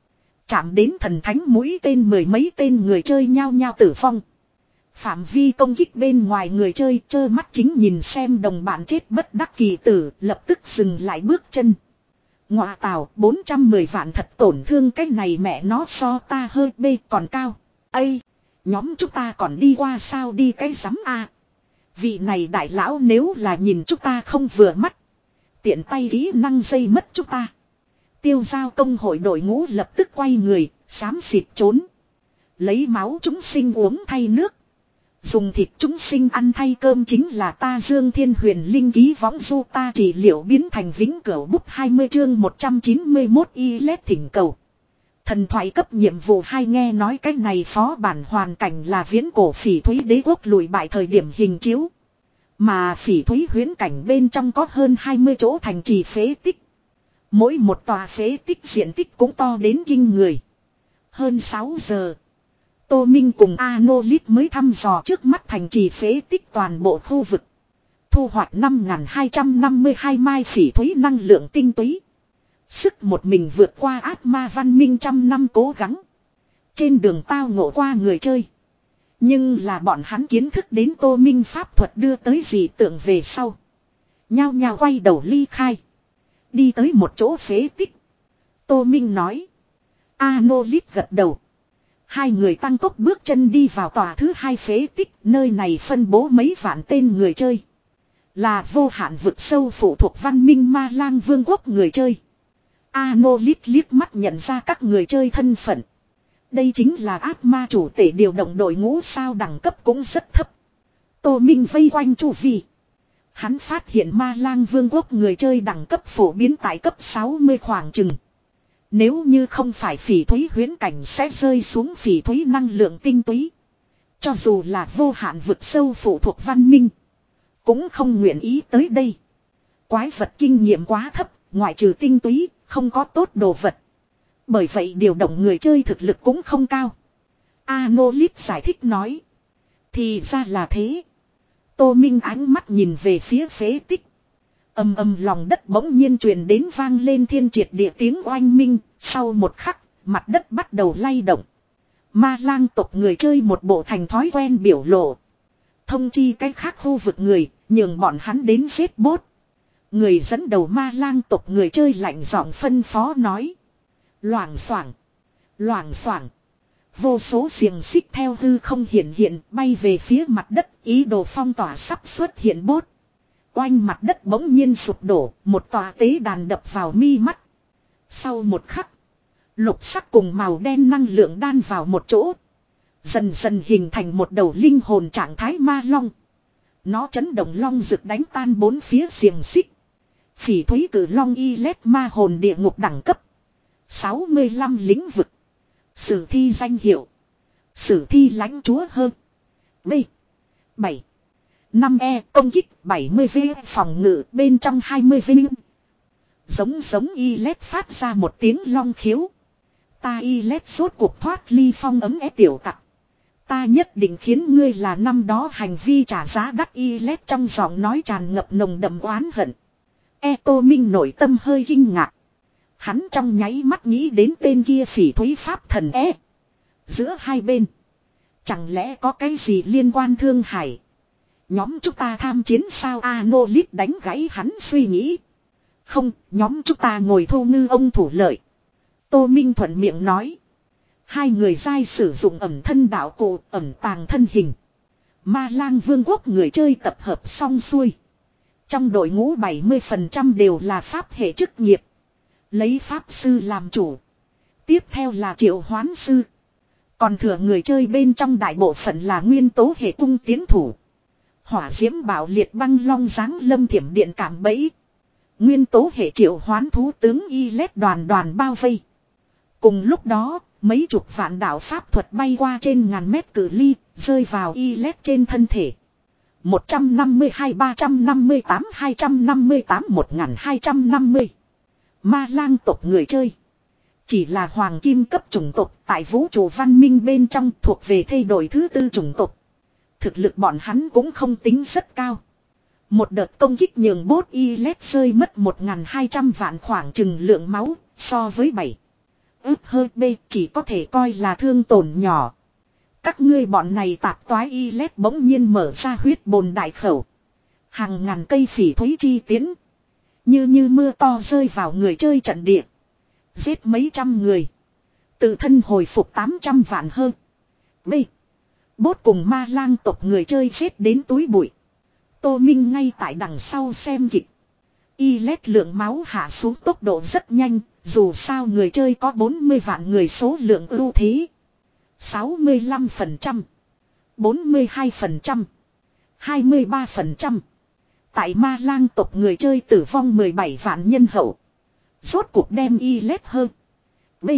Chạm đến thần thánh mũi tên mười mấy tên người chơi nhao nhao tử vong. Phạm vi công kích bên ngoài người chơi trơ mắt chính nhìn xem đồng bạn chết bất đắc kỳ tử, lập tức dừng lại bước chân. Ngọa tào bốn trăm mười vạn thật tổn thương, cái này mẹ nó so ta hơi bê còn cao. Ây, nhóm chúng ta còn đi qua sao đi cái rắm a. Vị này đại lão nếu là nhìn chúng ta không vừa mắt. Tiện tay kỹ năng dây mất chúng ta. Tiêu giao công hội đội ngũ lập tức quay người, xám xịt trốn. Lấy máu chúng sinh uống thay nước. Dùng thịt chúng sinh ăn thay cơm chính là ta Dương Thiên Huyền Linh ký võng du ta trị liệu biến thành vĩnh cửu bút hai mươi chương một trăm chín mươi mốt y lét thỉnh cầu. Thần thoại cấp nhiệm vụ hai nghe nói cái này phó bản hoàn cảnh là viễn cổ phỉ thúy đế quốc lùi bại thời điểm hình chiếu. Mà phỉ thúy huyễn cảnh bên trong có hơn hai mươi chỗ thành trì phế tích. Mỗi một tòa phế tích diện tích cũng to đến kinh người. Hơn sáu giờ. Tô Minh cùng Anolit mới thăm dò trước mắt thành trì phế tích toàn bộ khu vực. Thu hoạch năm nghìn hai trăm năm mươi hai mai phỉ thúy năng lượng tinh túy. Sức một mình vượt qua ác ma văn minh trăm năm cố gắng. Trên đường tao ngộ qua người chơi. Nhưng là bọn hắn kiến thức đến Tô Minh pháp thuật đưa tới dị tượng về sau. Nhao nhao quay đầu ly khai. Đi tới một chỗ phế tích. Tô Minh nói. Anolit gật đầu. Hai người tăng tốc bước chân đi vào tòa thứ hai phế tích, nơi này phân bố mấy vạn tên người chơi. Là vô hạn vực sâu phụ thuộc văn minh Ma Lang Vương quốc người chơi. Anolit liếc mắt nhận ra các người chơi thân phận. Đây chính là ác ma chủ tể điều động đội ngũ sao, đẳng cấp cũng rất thấp. Tô Minh vây quanh chu vi. Hắn phát hiện Ma Lang Vương quốc người chơi đẳng cấp phổ biến tại cấp sáu mươi khoảng chừng. Nếu như không phải phỉ thúy huyễn cảnh sẽ rơi xuống phỉ thúy năng lượng tinh túy. Cho dù là vô hạn vực sâu phụ thuộc văn minh, cũng không nguyện ý tới đây. Quái vật kinh nghiệm quá thấp, ngoại trừ tinh túy, không có tốt đồ vật. Bởi vậy điều động người chơi thực lực cũng không cao. Anolit giải thích nói. Thì ra là thế. Tô Minh ánh mắt nhìn về phía phế tích. Âm âm lòng đất bỗng nhiên truyền đến vang lên thiên triệt địa tiếng oanh minh. Sau một khắc, mặt đất bắt đầu lay động. Ma Lang tộc người chơi một bộ thành thói quen biểu lộ. Thông chi cách khác khu vực người, nhường bọn hắn đến giết bốt. Người dẫn đầu Ma Lang tộc người chơi lạnh giọng phân phó nói. Loảng xoảng, loảng xoảng. Vô số xiềng xích theo hư không hiện hiện bay về phía mặt đất, ý đồ phong tỏa sắp xuất hiện bốt. Oanh, mặt đất bỗng nhiên sụp đổ, một tòa tế đàn đập vào mi mắt. Sau một khắc, lục sắc cùng màu đen năng lượng đan vào một chỗ. Dần dần hình thành một đầu linh hồn trạng thái ma long. Nó chấn động long rực đánh tan bốn phía xiềng xích. Phỉ thúy cử long y lét ma hồn địa ngục đẳng cấp sáu mươi lăm lĩnh vực. Sử thi danh hiệu Sử thi lãnh chúa hơn. B. bảy. năm E công kích bảy mươi V phòng ngự bên trong hai mươi V. Giống giống Y-Led phát ra một tiếng long khiếu. Ta Y-Led rốt cuộc thoát ly phong ấm ép tiểu tặc. Ta nhất định khiến ngươi là năm đó hành vi trả giá đắt. Y-Led trong giọng nói tràn ngập nồng đậm oán hận. E Tô Minh nội tâm hơi kinh ngạc. Hắn trong nháy mắt nghĩ đến tên kia phỉ thúy pháp thần E. Giữa hai bên. Chẳng lẽ có cái gì liên quan Thương Hải? Nhóm chúng ta tham chiến sao? Anolith đánh gãy hắn suy nghĩ. Không, nhóm chúng ta ngồi thu ngư ông thủ lợi. Tô Minh thuận miệng nói. Hai người giai sử dụng ẩm thân đạo cụ, ẩm tàng thân hình. Ma Lang Vương quốc người chơi tập hợp xong xuôi. Trong đội ngũ bảy mươi phần trăm đều là pháp hệ chức nghiệp. Lấy pháp sư làm chủ. Tiếp theo là triệu hoán sư. Còn thừa người chơi bên trong đại bộ phận là nguyên tố hệ cung tiến thủ. Hỏa diễm bảo liệt băng long giáng lâm thiểm điện cảm bẫy. Nguyên tố hệ triệu hoán thú tướng Y-Led đoàn đoàn bao vây. Cùng lúc đó, mấy chục vạn đạo pháp thuật bay qua trên ngàn mét cự ly, rơi vào Y-Led trên thân thể. một trăm năm mươi hai, ba trăm năm mươi tám, hai trăm năm mươi tám, một nghìn hai trăm năm mươi. Ma Lang tộc người chơi. Chỉ là hoàng kim cấp chủng tộc tại vũ trụ văn minh bên trong thuộc về thay đổi thứ tư chủng tộc. Thực lực bọn hắn cũng không tính rất cao. Một đợt công kích nhường bốt Y-Led rơi mất một nghìn hai trăm vạn khoảng chừng lượng máu so với bảy. Ướp hơi B chỉ có thể coi là thương tổn nhỏ. Các ngươi bọn này tạp toái Y-Led bỗng nhiên mở ra huyết bồn đại khẩu. Hàng ngàn cây phỉ thúy chi tiến. Như như mưa to rơi vào người chơi trận địa. Giết mấy trăm người. Tự thân hồi phục tám trăm vạn hơn. B. Bốt cùng Ma Lang tộc người chơi giết đến túi bụi. Tô Minh ngay tại đằng sau xem kịch. Y-Led lượng máu hạ xuống tốc độ rất nhanh. Dù sao người chơi có bốn mươi vạn người số lượng ưu thế. sáu mươi lăm phần trăm. bốn mươi hai phần trăm. hai mươi ba phần trăm. Tại Ma Lang tộc người chơi tử vong mười bảy vạn nhân hậu. Rốt cuộc đem Y-Led hơn. B.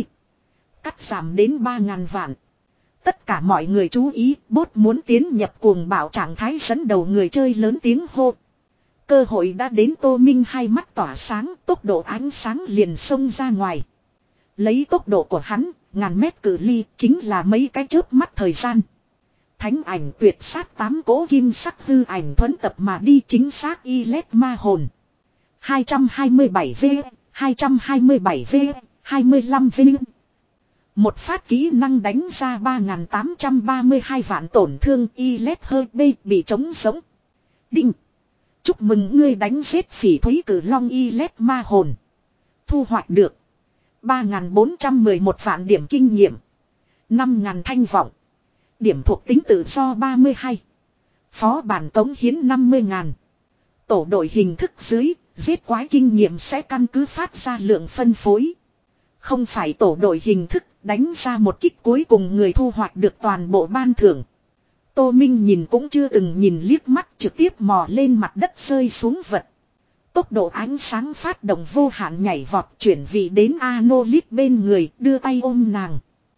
Cắt giảm đến ba ngàn vạn. Tất cả mọi người chú ý, bốt muốn tiến nhập cuồng bạo trạng thái dẫn đầu người chơi lớn tiếng hô. Cơ hội đã đến. Tô Minh hai mắt tỏa sáng, tốc độ ánh sáng liền xông ra ngoài. Lấy tốc độ của hắn, ngàn mét cự ly chính là mấy cái chớp mắt thời gian. Thánh ảnh tuyệt sát tám cỗ kim sắc hư ảnh thuẫn tập mà đi chính xác Y-Led ma hồn. hai trăm hai mươi bảy V, hai trăm hai mươi bảy V, hai mươi lăm V. Một phát kỹ năng đánh ra ba nghìn tám trăm ba mươi hai vạn tổn thương. Y-Led hơi B bị trống sống. Đinh. Chúc mừng ngươi đánh giết phỉ thúy cử long Y-Led ma hồn. Thu hoạch được ba nghìn bốn trăm mười một vạn điểm kinh nghiệm. năm nghìn thanh vọng. Điểm thuộc tính tự do ba mươi hai. Phó bản cống hiến năm mươi ngàn. Tổ đội hình thức dưới, giết quái kinh nghiệm sẽ căn cứ phát ra lượng phân phối. Không phải tổ đội hình thức, đánh ra một kích cuối cùng người thu hoạch được toàn bộ ban thưởng. Tô Minh nhìn cũng chưa từng nhìn liếc mắt, trực tiếp mò lên mặt đất rơi xuống vật. Tốc độ ánh sáng phát động vô hạn nhảy vọt chuyển vị đến Anolith bên người, đưa tay ôm nàng.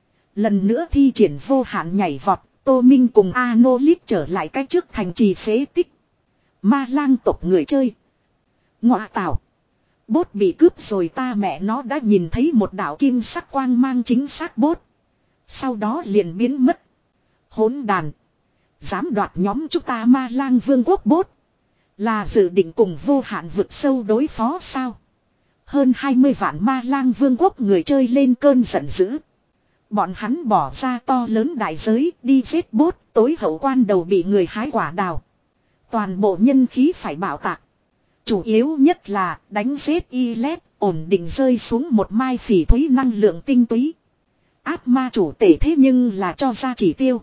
Lần nữa thi triển vô hạn nhảy vọt, Tô Minh cùng Anolith trở lại cái trước thành trì phế tích. Ma Lang tộc người chơi. Ngọa tảo. Bốt bị cướp rồi. Ta mẹ nó đã nhìn thấy một đạo kim sắc quang mang chính xác bốt. Sau đó liền biến mất. Hỗn đàn. Dám đoạt nhóm chúng ta Ma Lang Vương quốc bốt. Là dự định cùng vô hạn vực sâu đối phó sao? Hơn hai mươi vạn Ma Lang Vương quốc người chơi lên cơn giận dữ. Bọn hắn bỏ ra to lớn đại giới đi giết bốt, tối hậu quan đầu bị người hái quả đào. Toàn bộ nhân khí phải bảo tạc. Chủ yếu nhất là đánh giết Y-Led, ổn định rơi xuống một mai phỉ thúy năng lượng tinh túy. Ác ma chủ tể thế nhưng là cho ra chỉ tiêu.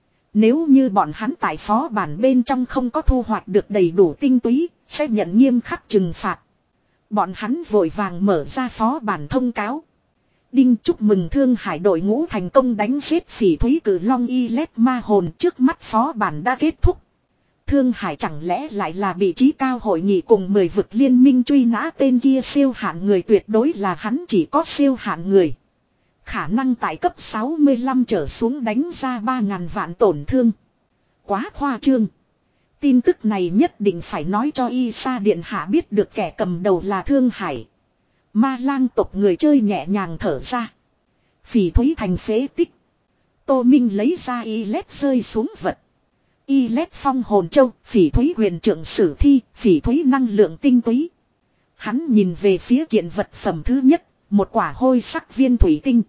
Nếu như bọn hắn tại phó bản bên trong không có thu hoạch được đầy đủ tinh túy, sẽ nhận nghiêm khắc trừng phạt. Bọn hắn vội vàng mở ra phó bản thông cáo. Đinh chúc mừng Thương Hải đội ngũ thành công đánh giết phỉ thúy cử long Y-Led ma hồn, trước mắt phó bản đã kết thúc. Thương Hải chẳng lẽ lại là vị trí cao hội nghị cùng mười vực liên minh truy nã tên kia siêu hạn người, tuyệt đối là hắn chỉ có siêu hạn người. khả năng tại cấp sáu mươi lăm trở xuống đánh ra ba ngàn vạn tổn thương. Quá khoa trương. Tin tức này nhất định phải nói cho Y Sa Điện Hạ biết được, kẻ cầm đầu là Thương Hải. Ma lang tộc người chơi nhẹ nhàng thở ra. Phỉ thúy thành phế tích. Tô Minh lấy ra y lét rơi xuống vật. Y lét phong hồn châu, phỉ thúy huyền trưởng sử thi, phỉ thúy năng lượng tinh túy. Hắn nhìn về phía kiện vật phẩm thứ nhất, một quả hôi sắc viên thủy tinh.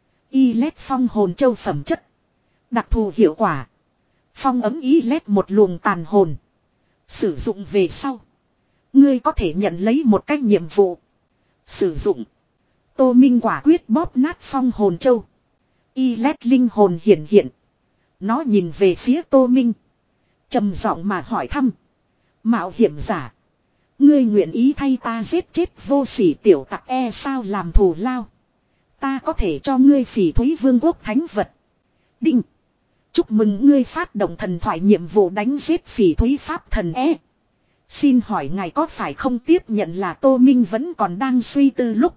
Y lét phong hồn châu phẩm chất. Đặc thù hiệu quả. Phong ấm y lét một luồng tàn hồn. Sử dụng về sau, ngươi có thể nhận lấy một cách nhiệm vụ. Sử dụng. Tô Minh quả quyết bóp nát phong hồn châu. Y lét linh hồn hiện hiện. Nó nhìn về phía Tô Minh, trầm giọng mà hỏi thăm. Mạo hiểm giả, ngươi nguyện ý thay ta giết chết vô sỉ tiểu tặc e sao làm thù lao? Ta có thể cho ngươi phỉ thúy vương quốc thánh vật. Đinh. Chúc mừng ngươi phát động thần thoại nhiệm vụ đánh giết phỉ thúy pháp thần E. Xin hỏi ngài có phải không tiếp nhận? Là Tô Minh vẫn còn đang suy tư lúc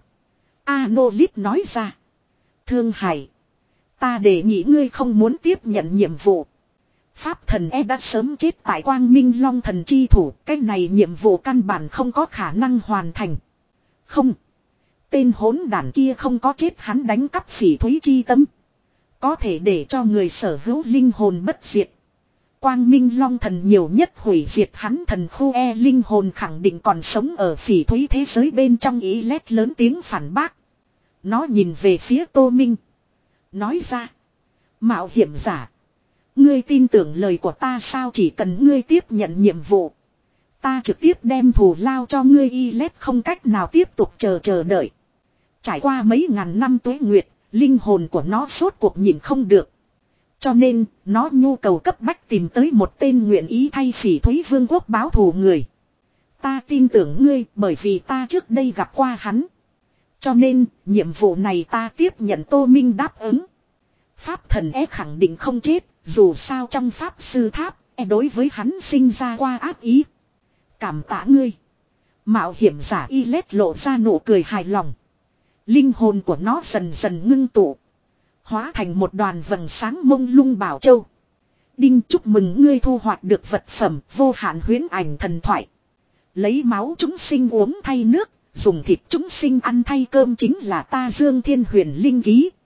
Anolip nói ra. Thương Hải, ta đề nghị ngươi không muốn tiếp nhận nhiệm vụ. Pháp thần E đã sớm chết tại Quang Minh Long thần chi thủ. Cái này nhiệm vụ căn bản không có khả năng hoàn thành. Không. Tên hỗn đản kia không có chết, hắn đánh cắp phỉ thúy chi tâm. Có thể để cho người sở hữu linh hồn bất diệt. Quang Minh Long thần nhiều nhất hủy diệt hắn thần khu E, linh hồn khẳng định còn sống ở phỉ thúy thế giới bên trong. Ý lét lớn tiếng phản bác. Nó nhìn về phía Tô Minh, nói ra. Mạo hiểm giả, ngươi tin tưởng lời của ta sao? Chỉ cần ngươi tiếp nhận nhiệm vụ, ta trực tiếp đem thù lao cho ngươi. Y lét không cách nào tiếp tục chờ chờ đợi. Trải qua mấy ngàn năm tuế nguyệt, linh hồn của nó rốt cuộc nhịn không được. Cho nên, nó nhu cầu cấp bách tìm tới một tên nguyện ý thay phỉ thúy vương quốc báo thù người. Ta tin tưởng ngươi bởi vì ta trước đây gặp qua hắn. Cho nên, nhiệm vụ này ta tiếp nhận. Tô Minh đáp ứng. Pháp thần E khẳng định không chết, dù sao trong pháp sư tháp, E đối với hắn sinh ra qua ác ý. Cảm tạ ngươi. Mạo hiểm giả Y lét lộ ra nụ cười hài lòng. Linh hồn của nó dần dần ngưng tụ, hóa thành một đoàn vầng sáng mông lung bảo châu. Đinh, chúc mừng ngươi thu hoạch được vật phẩm vô hạn huyễn ảnh thần thoại. Lấy máu chúng sinh uống thay nước, dùng thịt chúng sinh ăn thay cơm chính là ta Dương Thiên Huyền linh ký.